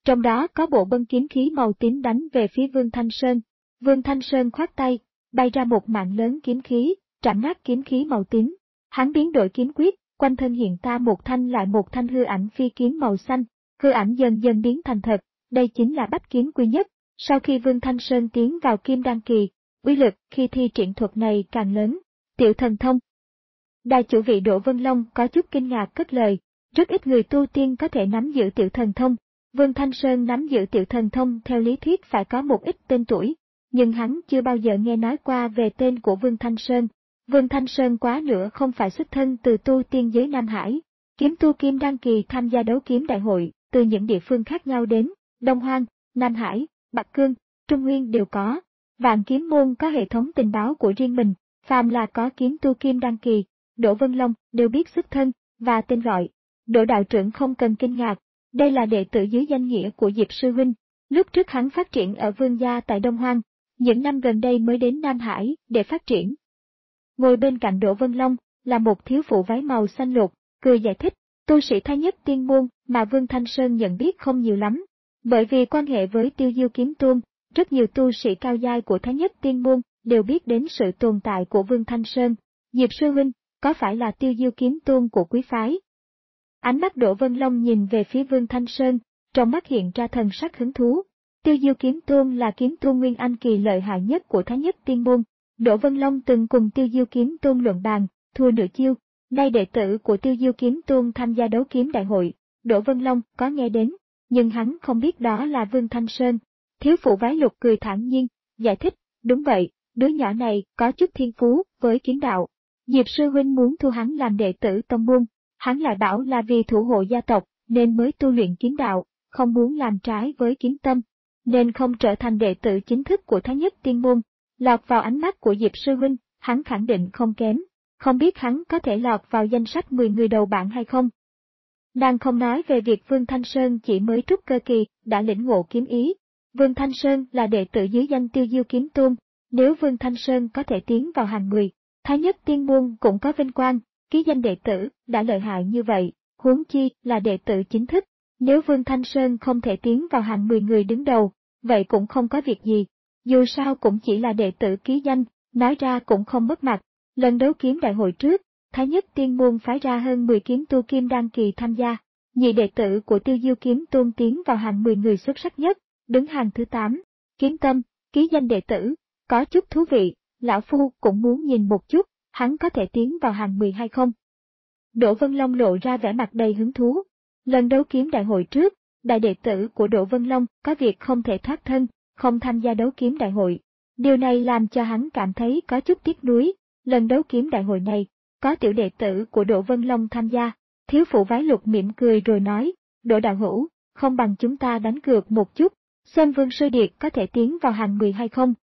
Trong đó có bộ bân kiếm khí màu tím đánh về phía Vương Thanh Sơn. Vương Thanh Sơn khoát tay, bay ra một mạng lớn kiếm khí, chạm nát kiếm khí màu tím. Hắn biến đổi kiếm quyết, quanh thân hiện ra một thanh lại một thanh hư ảnh phi kiếm màu xanh, hư ảnh dần dần biến thành thật, đây chính là bách kiếm quy nhất. Sau khi Vương Thanh Sơn tiến vào kim đan kỳ, uy lực khi thi triển thuật này càng lớn. Tiểu thần thông. Đại chủ vị Đỗ Vân Long có chút kinh ngạc cất lời, rất ít người tu tiên có thể nắm giữ tiểu thần thông. Vương Thanh Sơn nắm giữ tiểu thần thông theo lý thuyết phải có một ít tên tuổi, nhưng hắn chưa bao giờ nghe nói qua về tên của Vương Thanh Sơn. Vương Thanh Sơn quá nữa không phải xuất thân từ tu tiên giới Nam Hải, kiếm tu kim đan kỳ tham gia đấu kiếm đại hội, từ những địa phương khác nhau đến, Đông Hoang, Nam Hải, Bắc Cương, Trung Nguyên đều có. Vạn Kiếm Môn có hệ thống tình báo của riêng mình, phàm là có kiếm tu kim đan kỳ, Đỗ Vân Long đều biết xuất thân và tên gọi. Đỗ đạo trưởng không cần kinh ngạc, đây là đệ tử dưới danh nghĩa của Diệp sư huynh. Lúc trước hắn phát triển ở Vương gia tại Đông Hoang, những năm gần đây mới đến Nam Hải để phát triển. Ngồi bên cạnh Đỗ Vân Long là một thiếu phụ váy màu xanh lục, cười giải thích, tu sĩ Thái Nhất Tiên Môn mà Vương Thanh Sơn nhận biết không nhiều lắm, bởi vì quan hệ với Tiêu Diêu Kiếm Tôn, rất nhiều tu sĩ cao giai của Thái Nhất Tiên Môn đều biết đến sự tồn tại của Vương Thanh Sơn. Diệp sư huynh, có phải là Tiêu Diêu Kiếm Tôn của quý phái? Ánh mắt Đỗ Vân Long nhìn về phía Vương Thanh Sơn, trong mắt hiện ra thần sắc hứng thú. Tiêu Diêu Kiếm Tôn là kiếm tôn nguyên anh kỳ lợi hại nhất của Thái Nhất Tiên Môn. Đỗ Vân Long từng cùng Tiêu Diêu Kiếm Tôn luận bàn, thua nửa chiêu. Nay đệ tử của Tiêu Diêu Kiếm Tôn tham gia đấu kiếm đại hội, Đỗ Vân Long có nghe đến, nhưng hắn không biết đó là Vương Thanh Sơn. Thiếu phụ váy lục cười thản nhiên, giải thích, đúng vậy, đứa nhỏ này có chút thiên phú với kiếm đạo. Diệp sư huynh muốn thu hắn làm đệ tử tông môn, hắn lại bảo là vì thủ hộ gia tộc nên mới tu luyện kiếm đạo, không muốn làm trái với kiếm tâm, nên không trở thành đệ tử chính thức của Thái Nhất Tiên Môn. Lọt vào ánh mắt của Diệp sư huynh, hắn khẳng định không kém, không biết hắn có thể lọt vào danh sách mười người đầu bảng hay không. Nàng không nói về việc Vương Thanh Sơn chỉ mới trúc cơ kỳ đã lĩnh ngộ kiếm ý. Vương Thanh Sơn là đệ tử dưới danh Tiêu Diêu Kiếm Tôn, nếu Vương Thanh Sơn có thể tiến vào hàng mười, Thái Nhất Tiên Môn cũng có vinh quang, ký danh đệ tử đã lợi hại như vậy, huống chi là đệ tử chính thức. Nếu Vương Thanh Sơn không thể tiến vào hàng mười người đứng đầu, vậy cũng không có việc gì, dù sao cũng chỉ là đệ tử ký danh, nói ra cũng không mất mặt. Lần đấu kiếm đại hội trước, Thái Nhất Tiên Môn phái ra hơn mười kiếm tu kim đan kỳ tham gia, nhị đệ tử của Tiêu Diêu Kiếm Tôn tiến vào hàng mười người xuất sắc nhất, đứng hàng thứ tám. Kiếm Tâm, ký danh đệ tử, có chút thú vị, lão phu cũng muốn nhìn một chút, hắn có thể tiến vào hàng mười hay không. Đỗ Vân Long lộ ra vẻ mặt đầy hứng thú. Lần đấu kiếm đại hội trước, đại đệ tử của Đỗ Vân Long có việc không thể thoát thân, không tham gia đấu kiếm đại hội. Điều này làm cho hắn cảm thấy có chút tiếc nuối. Lần đấu kiếm đại hội này, có tiểu đệ tử của Đỗ Vân Long tham gia. Thiếu phụ váy lục mỉm cười rồi nói, Đỗ đạo hữu, không bằng chúng ta đánh cược một chút, xem Vương Sư Điệt có thể tiến vào hàng mười hay không.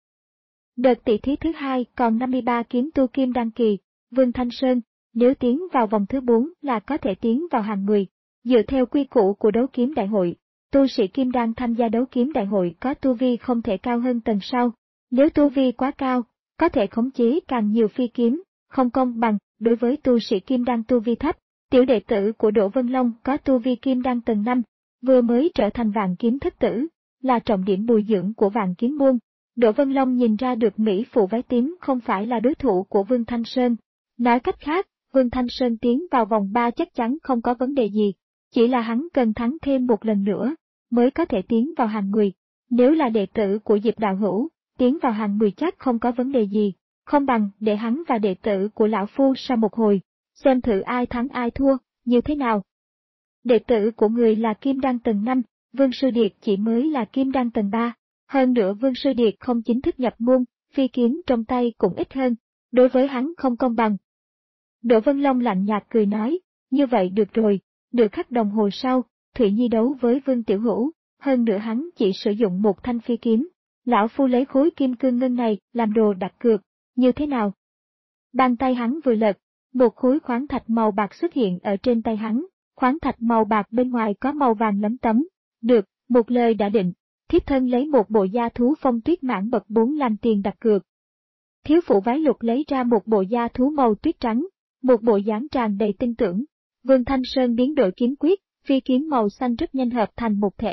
Đợt tỷ thí thứ hai còn năm mươi ba kiếm tu kim đan kỳ, Vương Thanh Sơn, nếu tiến vào vòng thứ bốn là có thể tiến vào hàng mười. Dựa theo quy củ của đấu kiếm đại hội, tu sĩ kim đan tham gia đấu kiếm đại hội có tu vi không thể cao hơn tầng sau. Nếu tu vi quá cao, có thể khống chế càng nhiều phi kiếm, không công bằng đối với tu sĩ kim đan tu vi thấp. Tiểu đệ tử của Đỗ Vân Long có tu vi kim đan tầng năm, vừa mới trở thành vạn kiếm thất tử, là trọng điểm bồi dưỡng của Vạn Kiếm Môn. Đỗ Vân Long nhìn ra được mỹ phụ váy tím không phải là đối thủ của Vương Thanh Sơn. Nói cách khác, Vương Thanh Sơn tiến vào vòng ba chắc chắn không có vấn đề gì, chỉ là hắn cần thắng thêm một lần nữa, mới có thể tiến vào hàng mười. Nếu là đệ tử của Diệp đạo hữu, tiến vào hàng mười chắc không có vấn đề gì, không bằng để hắn và đệ tử của lão phu sau một hồi, xem thử ai thắng ai thua, như thế nào. Đệ tử của người là kim đan tầng năm, Vương Sư Điệt chỉ mới là kim đan tầng ba, hơn nữa Vương Sư Điệt không chính thức nhập môn, phi kiếm trong tay cũng ít hơn, đối với hắn không công bằng. Đỗ Vân Long lạnh nhạt cười nói, như vậy được rồi, được khắc đồng hồ sau, Thụy Nhi đấu với Vương Tiểu Hữu, hơn nữa hắn chỉ sử dụng một thanh phi kiếm, lão phu lấy khối kim cương ngân này làm đồ đặt cược, như thế nào? Bàn tay hắn vừa lật, một khối khoáng thạch màu bạc xuất hiện ở trên tay hắn, khoáng thạch màu bạc bên ngoài có màu vàng lấm tấm. Được, một lời đã định, thiếp thân lấy một bộ da thú phong tuyết mãn bậc bốn làm tiền đặt cược. Thiếu phụ váy lục lấy ra một bộ da thú màu tuyết trắng, một bộ dáng tràn đầy tin tưởng. Vương Thanh Sơn biến đổi kiếm quyết, phi kiếm màu xanh rất nhanh hợp thành một thể.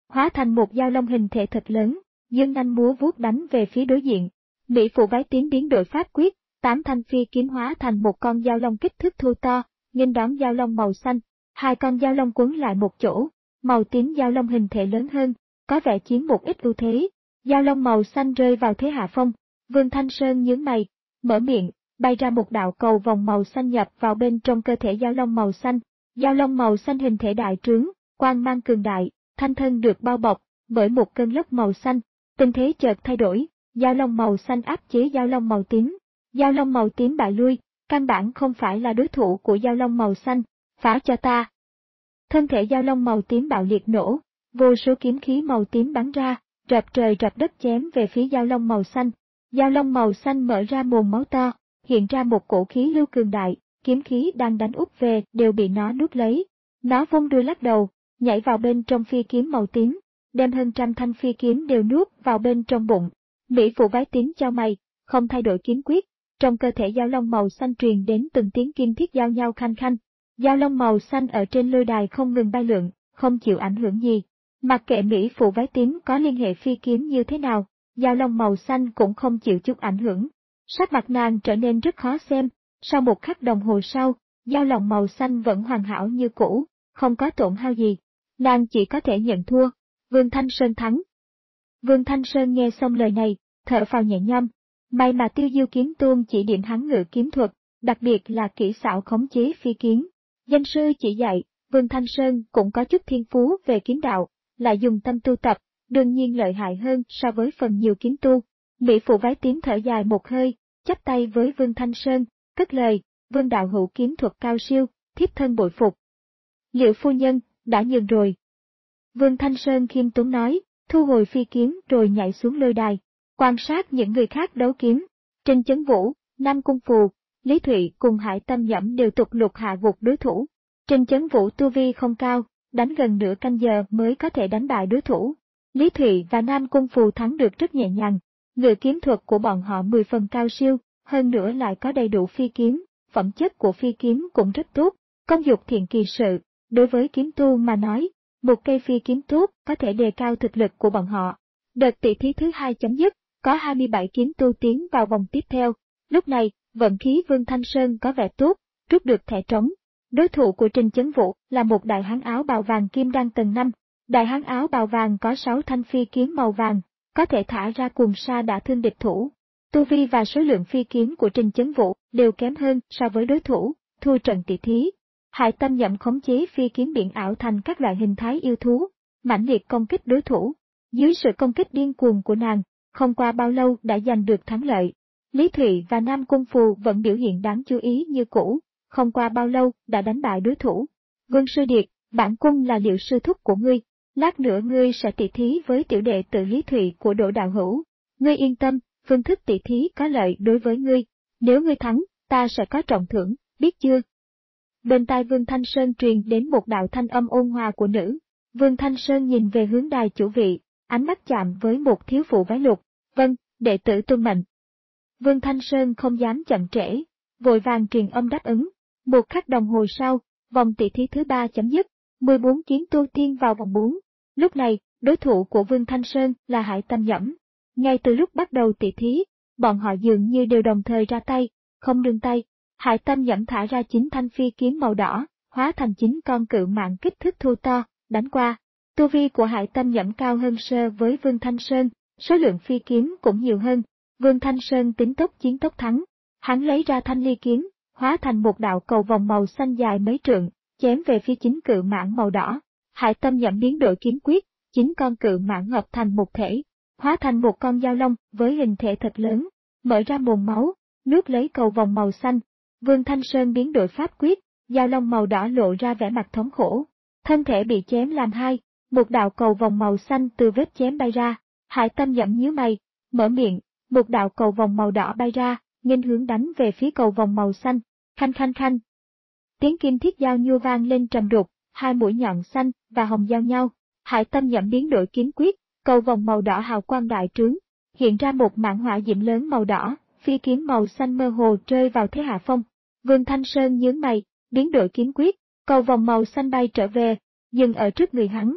hóa thành một dao long hình thể thật lớn, dương nanh múa vuốt đánh về phía đối diện. Mỹ phụ váy tím biến đổi pháp quyết, tám thanh phi kiếm hóa thành một con dao long kích thước thô to, nghênh đón dao long màu xanh. Hai con dao long quấn lại một chỗ, màu tím dao long hình thể lớn hơn, có vẻ chiếm một ít ưu thế. Dao long màu xanh rơi vào thế hạ phong. Vương Thanh Sơn nhướng mày, mở miệng, bay ra một đạo cầu vòng màu xanh nhập vào bên trong cơ thể dao long màu xanh. Dao long màu xanh hình thể đại trướng, quang mang cường đại, thanh thân được bao bọc bởi một cơn lốc màu xanh. Tình thế chợt thay đổi, dao long màu xanh áp chế dao long màu tím. Dao long màu tím bại lui, căn bản không phải là đối thủ của dao long màu xanh. Phá cho ta! Thân thể dao long màu tím bạo liệt nổ, vô số kiếm khí màu tím bắn ra, rập trời rập đất chém về phía dao long màu xanh. Dao long màu xanh mở ra mồm máu to, hiện ra một cổ khí lưu cường đại, kiếm khí đang đánh úp về đều bị nó nuốt lấy. Nó vung đuôi lắc đầu, nhảy vào bên trong phi kiếm màu tím, đem hơn trăm thanh phi kiếm đều nuốt vào bên trong bụng. Mỹ phụ váy tím chau mày, không thay đổi kiếm quyết, trong cơ thể dao long màu xanh truyền đến từng tiếng kim thiết giao nhau khanh khanh. Dao long màu xanh ở trên lôi đài không ngừng bay lượn, không chịu ảnh hưởng gì. Mặc kệ Mỹ phụ váy tím có liên hệ phi kiếm như thế nào, dao long màu xanh cũng không chịu chút ảnh hưởng. Sắc mặt nàng trở nên rất khó xem, sau một khắc đồng hồ sau, dao long màu xanh vẫn hoàn hảo như cũ, không có tổn hao gì. Nàng chỉ có thể nhận thua, Vương Thanh Sơn thắng. Vương Thanh Sơn nghe xong lời này, thở phào nhẹ nhõm. May mà Tiêu Diêu kiếm tôn chỉ điểm hắn ngự kiếm thuật, đặc biệt là kỹ xảo khống chế phi kiếm. Danh sư chỉ dạy, Vương Thanh Sơn cũng có chút thiên phú về kiếm đạo, lại dùng tâm tu tập, đương nhiên lợi hại hơn so với phần nhiều kiếm tu. Mỹ phụ váy tím thở dài một hơi, chắp tay với Vương Thanh Sơn, cất lời, Vương đạo hữu kiếm thuật cao siêu, thiếp thân bội phục. Liệu phu nhân, đã nhường rồi. Vương Thanh Sơn khiêm tốn nói, thu hồi phi kiếm rồi nhảy xuống lôi đài, quan sát những người khác đấu kiếm. Trình Chấn Vũ, Nam Cung Phù, Lý Thụy cùng Hải Tâm Nhẫm đều tục lục hạ gục đối thủ. Trình Chấn Vũ tu vi không cao, đánh gần nửa canh giờ mới có thể đánh bại đối thủ. Lý Thụy và Nam Cung Phù thắng được rất nhẹ nhàng. Ngự kiếm thuật của bọn họ mười phần cao siêu, hơn nữa lại có đầy đủ phi kiếm, phẩm chất của phi kiếm cũng rất tốt, công dụng thiện kỳ sự. Đối với kiếm tu mà nói, một cây phi kiếm tốt có thể đề cao thực lực của bọn họ. Đợt tỷ thí thứ hai chấm dứt, có hai mươi bảy kiếm tu tiến vào vòng tiếp theo. Lúc này, vận khí Vương Thanh Sơn có vẻ tốt, rút được thẻ trống. Đối thủ của Trình Chấn Vũ là một đại hán áo bào vàng kim đan tầng năm. Đại hán áo bào vàng có sáu thanh phi kiếm màu vàng, có thể thả ra cuồng sa đả thương địch thủ. Tu vi và số lượng phi kiếm của Trình Chấn Vũ đều kém hơn so với đối thủ, thua trận tỷ thí. Hải Tâm Nhậm khống chế phi kiếm biển ảo thành các loại hình thái yêu thú, mãnh liệt công kích đối thủ. Dưới sự công kích điên cuồng của nàng, không qua bao lâu đã giành được thắng lợi. Lý Thụy và Nam Cung Phù vẫn biểu hiện đáng chú ý như cũ, không qua bao lâu đã đánh bại đối thủ. Vương Sư Điệt, bản cung là Liệu sư thúc của ngươi, lát nữa ngươi sẽ tỷ thí với tiểu đệ tử Lý Thụy của Đỗ đạo hữu. Ngươi yên tâm, phương thức tỷ thí có lợi đối với ngươi, nếu ngươi thắng, ta sẽ có trọng thưởng, biết chưa? Bên tai Vương Thanh Sơn truyền đến một đạo thanh âm ôn hòa của nữ. Vương Thanh Sơn nhìn về hướng đài chủ vị, ánh mắt chạm với một thiếu phụ váy lục. Vâng, đệ tử tuân mệnh. Vương Thanh Sơn không dám chậm trễ, vội vàng truyền âm đáp ứng. Một khắc đồng hồ sau, vòng tỷ thí thứ ba chấm dứt, mười bốn kiếm tu tiên vào vòng bốn. Lúc này, đối thủ của Vương Thanh Sơn là Hải Tâm Nhẫm. Ngay từ lúc bắt đầu tỷ thí, bọn họ dường như đều đồng thời ra tay, không nương tay. Hải Tâm Nhẫm thả ra chín thanh phi kiếm màu đỏ, hóa thành chín con cự mãng kích thước thô to, đánh qua. Tu vi của Hải Tâm Nhẫm cao hơn sơ với Vương Thanh Sơn, số lượng phi kiếm cũng nhiều hơn. Vương Thanh Sơn tính tốc chiến tốc thắng. Hắn lấy ra thanh ly kiếm, hóa thành một đạo cầu vòng màu xanh dài mấy trượng, chém về phía chín cự mãng màu đỏ. Hải Tâm Nhẫm biến đổi kiếm quyết, chín con cự mãng hợp thành một thể, hóa thành một con dao long với hình thể thật lớn, mở ra mồm máu, nuốt lấy cầu vòng màu xanh. Vương Thanh Sơn biến đổi pháp quyết, dao long màu đỏ lộ ra vẻ mặt thống khổ, thân thể bị chém làm hai, một đạo cầu vòng màu xanh từ vết chém bay ra. Hải Tâm Nhẫm nhíu mày, mở miệng, một đạo cầu vòng màu đỏ bay ra, nghênh hướng đánh về phía cầu vòng màu xanh. Khanh khanh khanh. Tiếng kim thiết giao nhô vang lên trầm đục, hai mũi nhọn xanh và hồng giao nhau. Hải Tâm Nhẫm biến đổi kiếm quyết, cầu vòng màu đỏ hào quang đại trướng, hiện ra một mảng hỏa diễm lớn màu đỏ, phi kiếm màu xanh mơ hồ rơi vào thế hạ phong. Vương Thanh Sơn nhướng mày, biến đổi kiếm quyết, cầu vòng màu xanh bay trở về, dừng ở trước người hắn.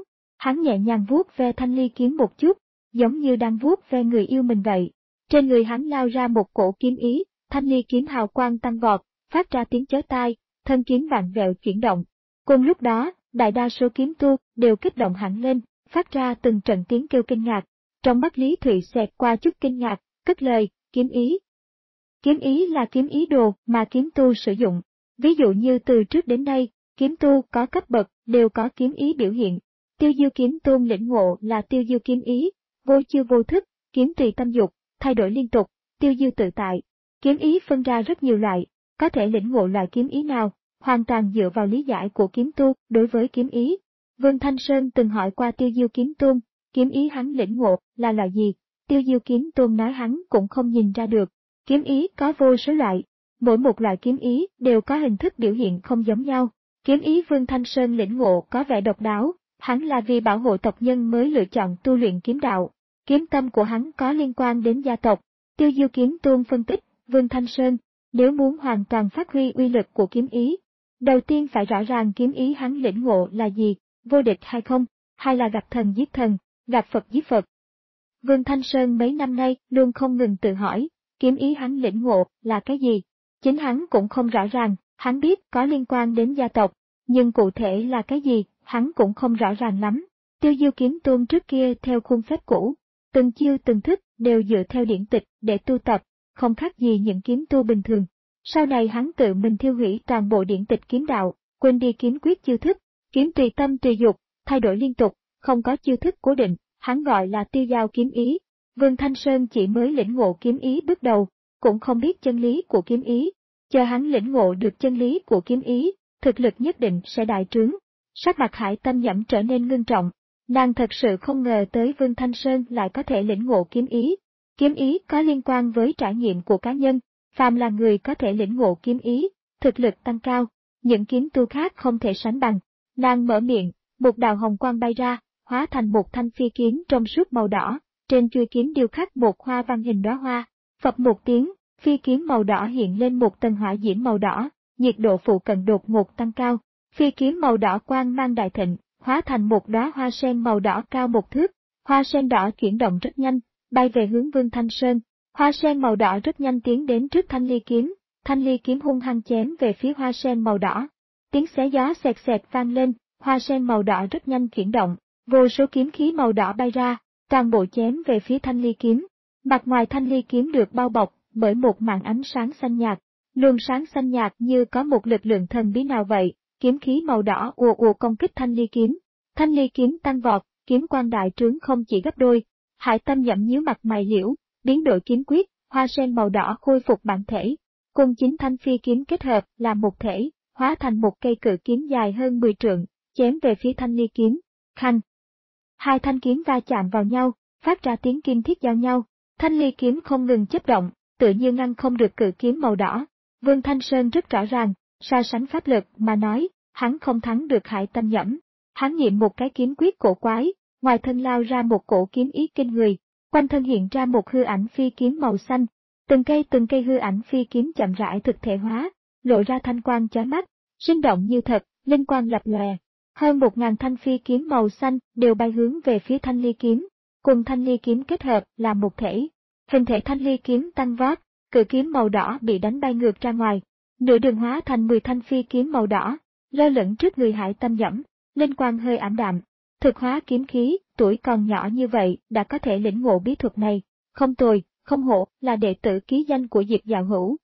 Hắn nhẹ nhàng vuốt ve thanh ly kiếm một chút, giống như đang vuốt ve người yêu mình vậy. Trên người hắn lao ra một cổ kiếm ý, thanh ly kiếm hào quang tăng vọt, phát ra tiếng chói tai, thân kiếm vặn vẹo chuyển động. Cùng lúc đó, đại đa số kiếm tu đều kích động hẳn lên, phát ra từng trận tiếng kêu kinh ngạc. Trong mắt Lý Thụy xẹt qua chút kinh ngạc, cất lời, kiếm ý. Kiếm ý là kiếm ý đồ mà kiếm tu sử dụng. Ví dụ như từ trước đến nay, kiếm tu có cấp bậc đều có kiếm ý biểu hiện. Tiêu Diêu kiếm tôn lĩnh ngộ là tiêu diêu kiếm ý, vô chiêu vô thức, kiếm tùy tâm dục, thay đổi liên tục, tiêu diêu tự tại. Kiếm ý phân ra rất nhiều loại, có thể lĩnh ngộ loại kiếm ý nào, hoàn toàn dựa vào lý giải của kiếm tu đối với kiếm ý. Vương Thanh Sơn từng hỏi qua Tiêu Diêu kiếm tôn, kiếm ý hắn lĩnh ngộ là loại gì? Tiêu Diêu kiếm tôn nói hắn cũng không nhìn ra được. Kiếm ý có vô số loại, mỗi một loại kiếm ý đều có hình thức biểu hiện không giống nhau. Kiếm ý Vương Thanh Sơn lĩnh ngộ có vẻ độc đáo, hắn là vì bảo hộ tộc nhân mới lựa chọn tu luyện kiếm đạo. Kiếm tâm của hắn có liên quan đến gia tộc. Tiêu Diêu kiếm tôn phân tích, Vương Thanh Sơn, nếu muốn hoàn toàn phát huy uy lực của kiếm ý, đầu tiên phải rõ ràng kiếm ý hắn lĩnh ngộ là gì, vô địch hay không, hay là gặp thần giết thần, gặp Phật giết Phật. Vương Thanh Sơn mấy năm nay luôn không ngừng tự hỏi, kiếm ý hắn lĩnh ngộ là cái gì? Chính hắn cũng không rõ ràng, hắn biết có liên quan đến gia tộc, nhưng cụ thể là cái gì, hắn cũng không rõ ràng lắm. Tiêu Diêu kiếm tôn trước kia theo khuôn phép cũ, từng chiêu từng thức đều dựa theo điển tịch để tu tập, không khác gì những kiếm tu bình thường. Sau này hắn tự mình thiêu hủy toàn bộ điển tịch kiếm đạo, quên đi kiếm quyết chiêu thức, kiếm tùy tâm tùy dục, thay đổi liên tục, không có chiêu thức cố định, hắn gọi là tiêu giao kiếm ý. Vương Thanh Sơn chỉ mới lĩnh ngộ kiếm ý bước đầu, cũng không biết chân lý của kiếm ý. Chờ hắn lĩnh ngộ được chân lý của kiếm ý, thực lực nhất định sẽ đại trướng. Sắc mặt Hải Tâm Nhẫm trở nên ngưng trọng, nàng thật sự không ngờ tới Vương Thanh Sơn lại có thể lĩnh ngộ kiếm ý. Kiếm ý có liên quan với trải nghiệm của cá nhân, phàm là người có thể lĩnh ngộ kiếm ý, thực lực tăng cao, những kiếm tu khác không thể sánh bằng. Nàng mở miệng, một đạo hồng quang bay ra, hóa thành một thanh phi kiếm trong suốt màu đỏ, trên chuôi kiếm điêu khắc một hoa văn hình đóa hoa. Phập một tiếng, phi kiếm màu đỏ hiện lên một tầng hỏa diễm màu đỏ, nhiệt độ phụ cận đột ngột tăng cao. Phi kiếm màu đỏ quang mang đại thịnh, hóa thành một đóa hoa sen màu đỏ cao một thước. Hoa sen đỏ chuyển động rất nhanh, bay về hướng Vương Thanh Sơn. Hoa sen màu đỏ rất nhanh tiến đến trước thanh ly kiếm, thanh ly kiếm hung hăng chém về phía hoa sen màu đỏ. Tiếng xé gió xẹt xẹt vang lên, hoa sen màu đỏ rất nhanh chuyển động, vô số kiếm khí màu đỏ bay ra, toàn bộ chém về phía thanh ly kiếm. Mặt ngoài thanh ly kiếm được bao bọc bởi một màn ánh sáng xanh nhạt, luồng sáng xanh nhạt như có một lực lượng thần bí nào vậy, kiếm khí màu đỏ ùa ùa công kích thanh ly kiếm. Thanh ly kiếm tăng vọt, kiếm quang đại trướng không chỉ gấp đôi. Hải Tâm Nhẫm nhíu mặt mày liễu, biến đổi kiếm quyết, hoa sen màu đỏ khôi phục bản thể, cùng chính thanh phi kiếm kết hợp làm một thể, hóa thành một cây cự kiếm dài hơn mười trượng, chém về phía thanh ly kiếm. Khanh! Hai thanh kiếm va chạm vào nhau, phát ra tiếng kim thiết giao nhau, thanh ly kiếm không ngừng chớp động, tự như ngăn không được cự kiếm màu đỏ. Vương Thanh Sơn rất rõ ràng, so sánh pháp lực mà nói, hắn không thắng được Hải Tâm Nhẫm. Hắn nghiệm một cái kiếm quyết cổ quái, ngoài thân lao ra một cổ kiếm ý kinh người, quanh thân hiện ra một hư ảnh phi kiếm màu xanh, từng cây từng cây hư ảnh phi kiếm chậm rãi thực thể hóa, lộ ra thanh quang chói mắt, sinh động như thật, linh quang lập lòe. Hơn một ngàn thanh phi kiếm màu xanh đều bay hướng về phía thanh ly kiếm, cùng thanh ly kiếm kết hợp làm một thể. Hình thể thanh ly kiếm tăng vót, cự kiếm màu đỏ bị đánh bay ngược ra ngoài, nửa đường hóa thành mười thanh phi kiếm màu đỏ, lơ lửng trước người Hải Tâm Nhẫm, linh quang hơi ảm đạm. Thực hóa kiếm khí, tuổi còn nhỏ như vậy đã có thể lĩnh ngộ bí thuật này, không tồi, không hổ là đệ tử ký danh của Diệp Dạo Hữu.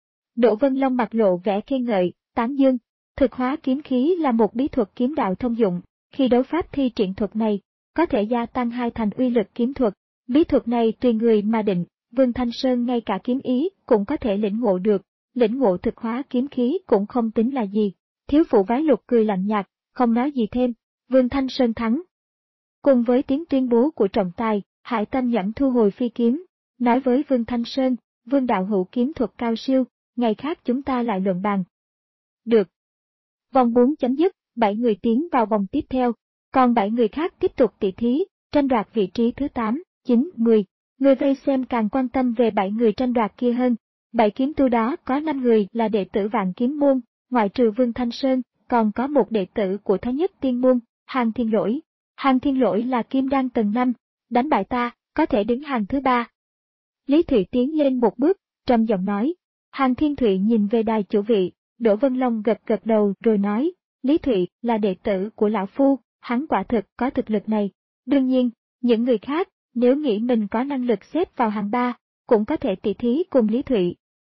Đỗ Vân Long mặt lộ vẻ khen ngợi, tán dương. Thực hóa kiếm khí là một bí thuật kiếm đạo thông dụng, khi đấu pháp thi triển thuật này, có thể gia tăng hai thành uy lực kiếm thuật. Bí thuật này tùy người mà định, Vương Thanh Sơn ngay cả kiếm ý cũng có thể lĩnh ngộ được, lĩnh ngộ thực hóa kiếm khí cũng không tính là gì. Thiếu phụ Vái Lục cười lạnh nhạt, không nói gì thêm. Vương Thanh Sơn thắng. Cùng với tiếng tuyên bố của trọng tài, Hải Tâm Nhẫm thu hồi phi kiếm, nói với Vương Thanh Sơn, Vương đạo hữu kiếm thuật cao siêu, ngày khác chúng ta lại luận bàn. Được. Vòng bốn chấm dứt, bảy người tiến vào vòng tiếp theo, còn bảy người khác tiếp tục tỷ thí, tranh đoạt vị trí thứ tám, chín, mười. Người vây xem càng quan tâm về bảy người tranh đoạt kia hơn. Bảy kiếm tu đó có năm người là đệ tử Vạn Kiếm môn, ngoại trừ Vương Thanh Sơn, còn có một đệ tử của Thái Nhất Tiên môn, Hàn Thiên Lỗi. Hàng Thiên Lỗi là kim đan tầng năm, đánh bại ta, có thể đứng hàng thứ ba. Lý Thụy tiến lên một bước, trầm giọng nói. Hàng Thiên Thụy nhìn về đài chủ vị, Đỗ Vân Long gật gật đầu rồi nói, Lý Thụy là đệ tử của lão phu, hắn quả thực có thực lực này. Đương nhiên, những người khác, nếu nghĩ mình có năng lực xếp vào hàng ba, cũng có thể tỉ thí cùng Lý Thụy.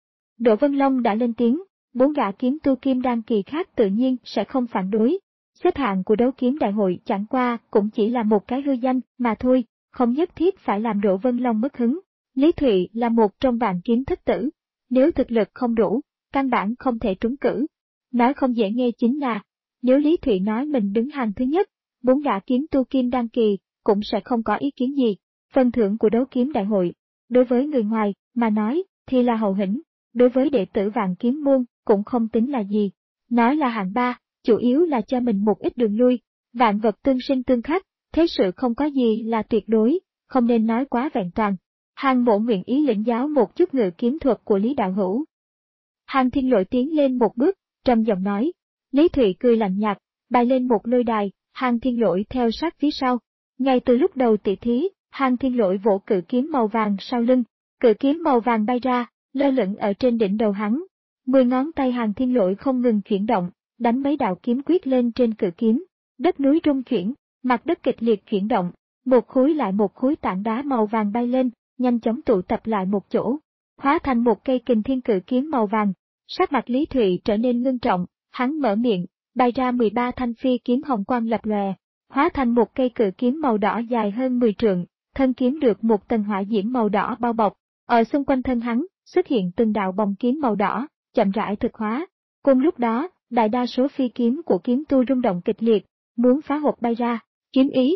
Đỗ Vân Long đã lên tiếng, bốn gã kiếm tu kim đan kỳ khác tự nhiên sẽ không phản đối. Xếp hạng của đấu kiếm đại hội chẳng qua cũng chỉ là một cái hư danh mà thôi, không nhất thiết phải làm Đỗ Vân Long mất hứng. Lý Thụy là một trong vạn kiếm thất tử, nếu thực lực không đủ, căn bản không thể trúng cử. Nói không dễ nghe chính là, nếu Lý Thụy nói mình đứng hàng thứ nhất, bốn gã kiếm tu kim đan kỳ cũng sẽ không có ý kiến gì. Phần thưởng của đấu kiếm đại hội, đối với người ngoài mà nói thì là hậu hĩnh, đối với đệ tử vạn kiếm môn cũng không tính là gì. Nói là hạng ba, chủ yếu là cho mình một ít đường lui, vạn vật tương sinh tương khắc, thế sự không có gì là tuyệt đối, không nên nói quá vẹn toàn. Hàng Mộ nguyện ý lĩnh giáo một chút ngự kiếm thuật của Lý đạo hữu. Hàng Thiên Lỗi tiến lên một bước, trầm giọng nói. Lý Thụy cười lạnh nhạt, bài lên một lôi đài, Hàng Thiên Lỗi theo sát phía sau. Ngay từ lúc đầu tỷ thí, Hàng Thiên Lỗi vỗ cự kiếm màu vàng sau lưng, cự kiếm màu vàng bay ra, lơ lửng ở trên đỉnh đầu hắn. Mười ngón tay Hàng Thiên Lỗi không ngừng chuyển động, đánh mấy đạo kiếm quyết lên trên cự kiếm. Đất núi rung chuyển, mặt đất kịch liệt chuyển động, một khối lại một khối tảng đá màu vàng bay lên, nhanh chóng tụ tập lại một chỗ, hóa thành một cây kình thiên cự kiếm màu vàng. Sắc mặt Lý Thụy trở nên ngưng trọng, hắn mở miệng, bay ra mười ba thanh phi kiếm hồng quang lập lòe, hóa thành một cây cự kiếm màu đỏ dài hơn mười trượng, thân kiếm được một tầng hỏa diễm màu đỏ bao bọc. Ở xung quanh thân hắn xuất hiện từng đạo bồng kiếm màu đỏ, chậm rãi thực hóa. Cùng lúc đó, đại đa số phi kiếm của kiếm tu rung động kịch liệt, muốn phá hộp bay ra. Kiếm ý.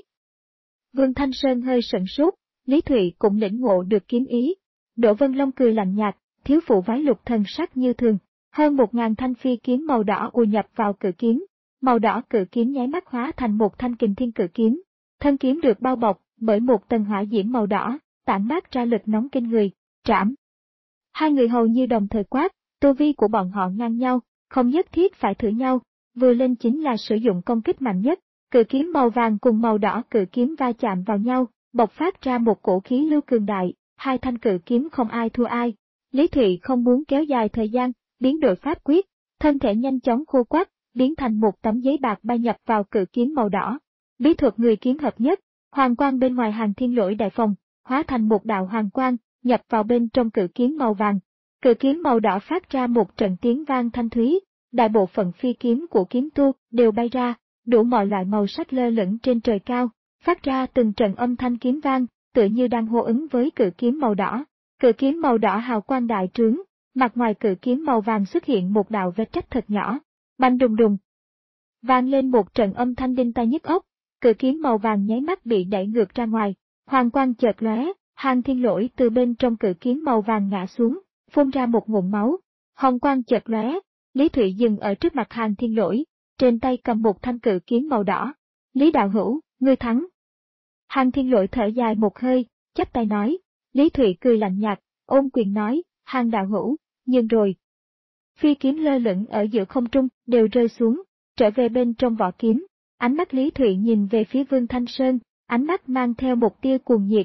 Vương Thanh Sơn hơi sửng sốt, Lý Thụy cũng lĩnh ngộ được kiếm ý. Đỗ Vân Long cười lạnh nhạt, thiếu phụ vái lục thần sắc như thường. Hơn một ngàn thanh phi kiếm màu đỏ ùa nhập vào cự kiếm, màu đỏ cự kiếm nháy mắt hóa thành một thanh kình thiên cự kiếm. Thân kiếm được bao bọc bởi một tầng hỏa diễm màu đỏ, tản mát ra lực nóng kinh người. Trảm. Hai người hầu như đồng thời quát, tu vi của bọn họ ngang nhau, không nhất thiết phải thử nhau, vừa lên chính là sử dụng công kích mạnh nhất. Cự kiếm màu vàng cùng màu đỏ cự kiếm va chạm vào nhau, bộc phát ra một cổ khí lưu cường đại, hai thanh cự kiếm không ai thua ai. Lý Thụy không muốn kéo dài thời gian, biến đổi pháp quyết, thân thể nhanh chóng khô quắt, biến thành một tấm giấy bạc bay nhập vào cự kiếm màu đỏ. Bí thuật người kiếm hợp nhất, hoàng quang bên ngoài Hàng Thiên Lỗi đại phòng, hóa thành một đạo hoàng quang, nhập vào bên trong cự kiếm màu vàng. Cự kiếm màu đỏ phát ra một trận tiếng vang thanh thúy, đại bộ phận phi kiếm của kiếm tu đều bay ra, đủ mọi loại màu sắc lơ lửng trên trời cao, phát ra từng trận âm thanh kiếm vang, tựa như đang hô ứng với cự kiếm màu đỏ. Cự kiếm màu đỏ hào quang đại trướng, mặt ngoài cự kiếm màu vàng xuất hiện một đạo vết rách thật nhỏ. Bành đùng đùng. Vang lên một trận âm thanh đinh tai nhức óc, cự kiếm màu vàng nháy mắt bị đẩy ngược ra ngoài, hoàng quang chợt lóe, Hàng Thiên Lỗi từ bên trong cự kiếm màu vàng ngã xuống, phun ra một ngụm máu. Hồng quang chợt lóe, Lý Thụy dừng ở trước mặt Hàng Thiên Lỗi, trên tay cầm một thanh cự kiếm màu đỏ. Lý đạo hữu, ngươi thắng. Hàng Thiên Lỗi thở dài một hơi, chắp tay nói. Lý Thụy cười lạnh nhạt, ôm quyền nói, Hàng đạo hữu, nhưng rồi. Phi kiếm lơ lửng ở giữa không trung đều rơi xuống, trở về bên trong vỏ kiếm. Ánh mắt Lý Thụy nhìn về phía Vương Thanh Sơn, ánh mắt mang theo một tia cuồng nhiệt.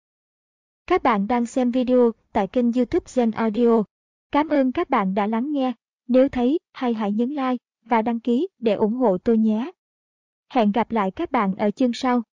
Các bạn đang xem video tại kênh YouTube Gen Audio. Cảm ơn các bạn đã lắng nghe. Nếu thấy hay hãy nhấn like và đăng ký để ủng hộ tôi nhé. Hẹn gặp lại các bạn ở chương sau.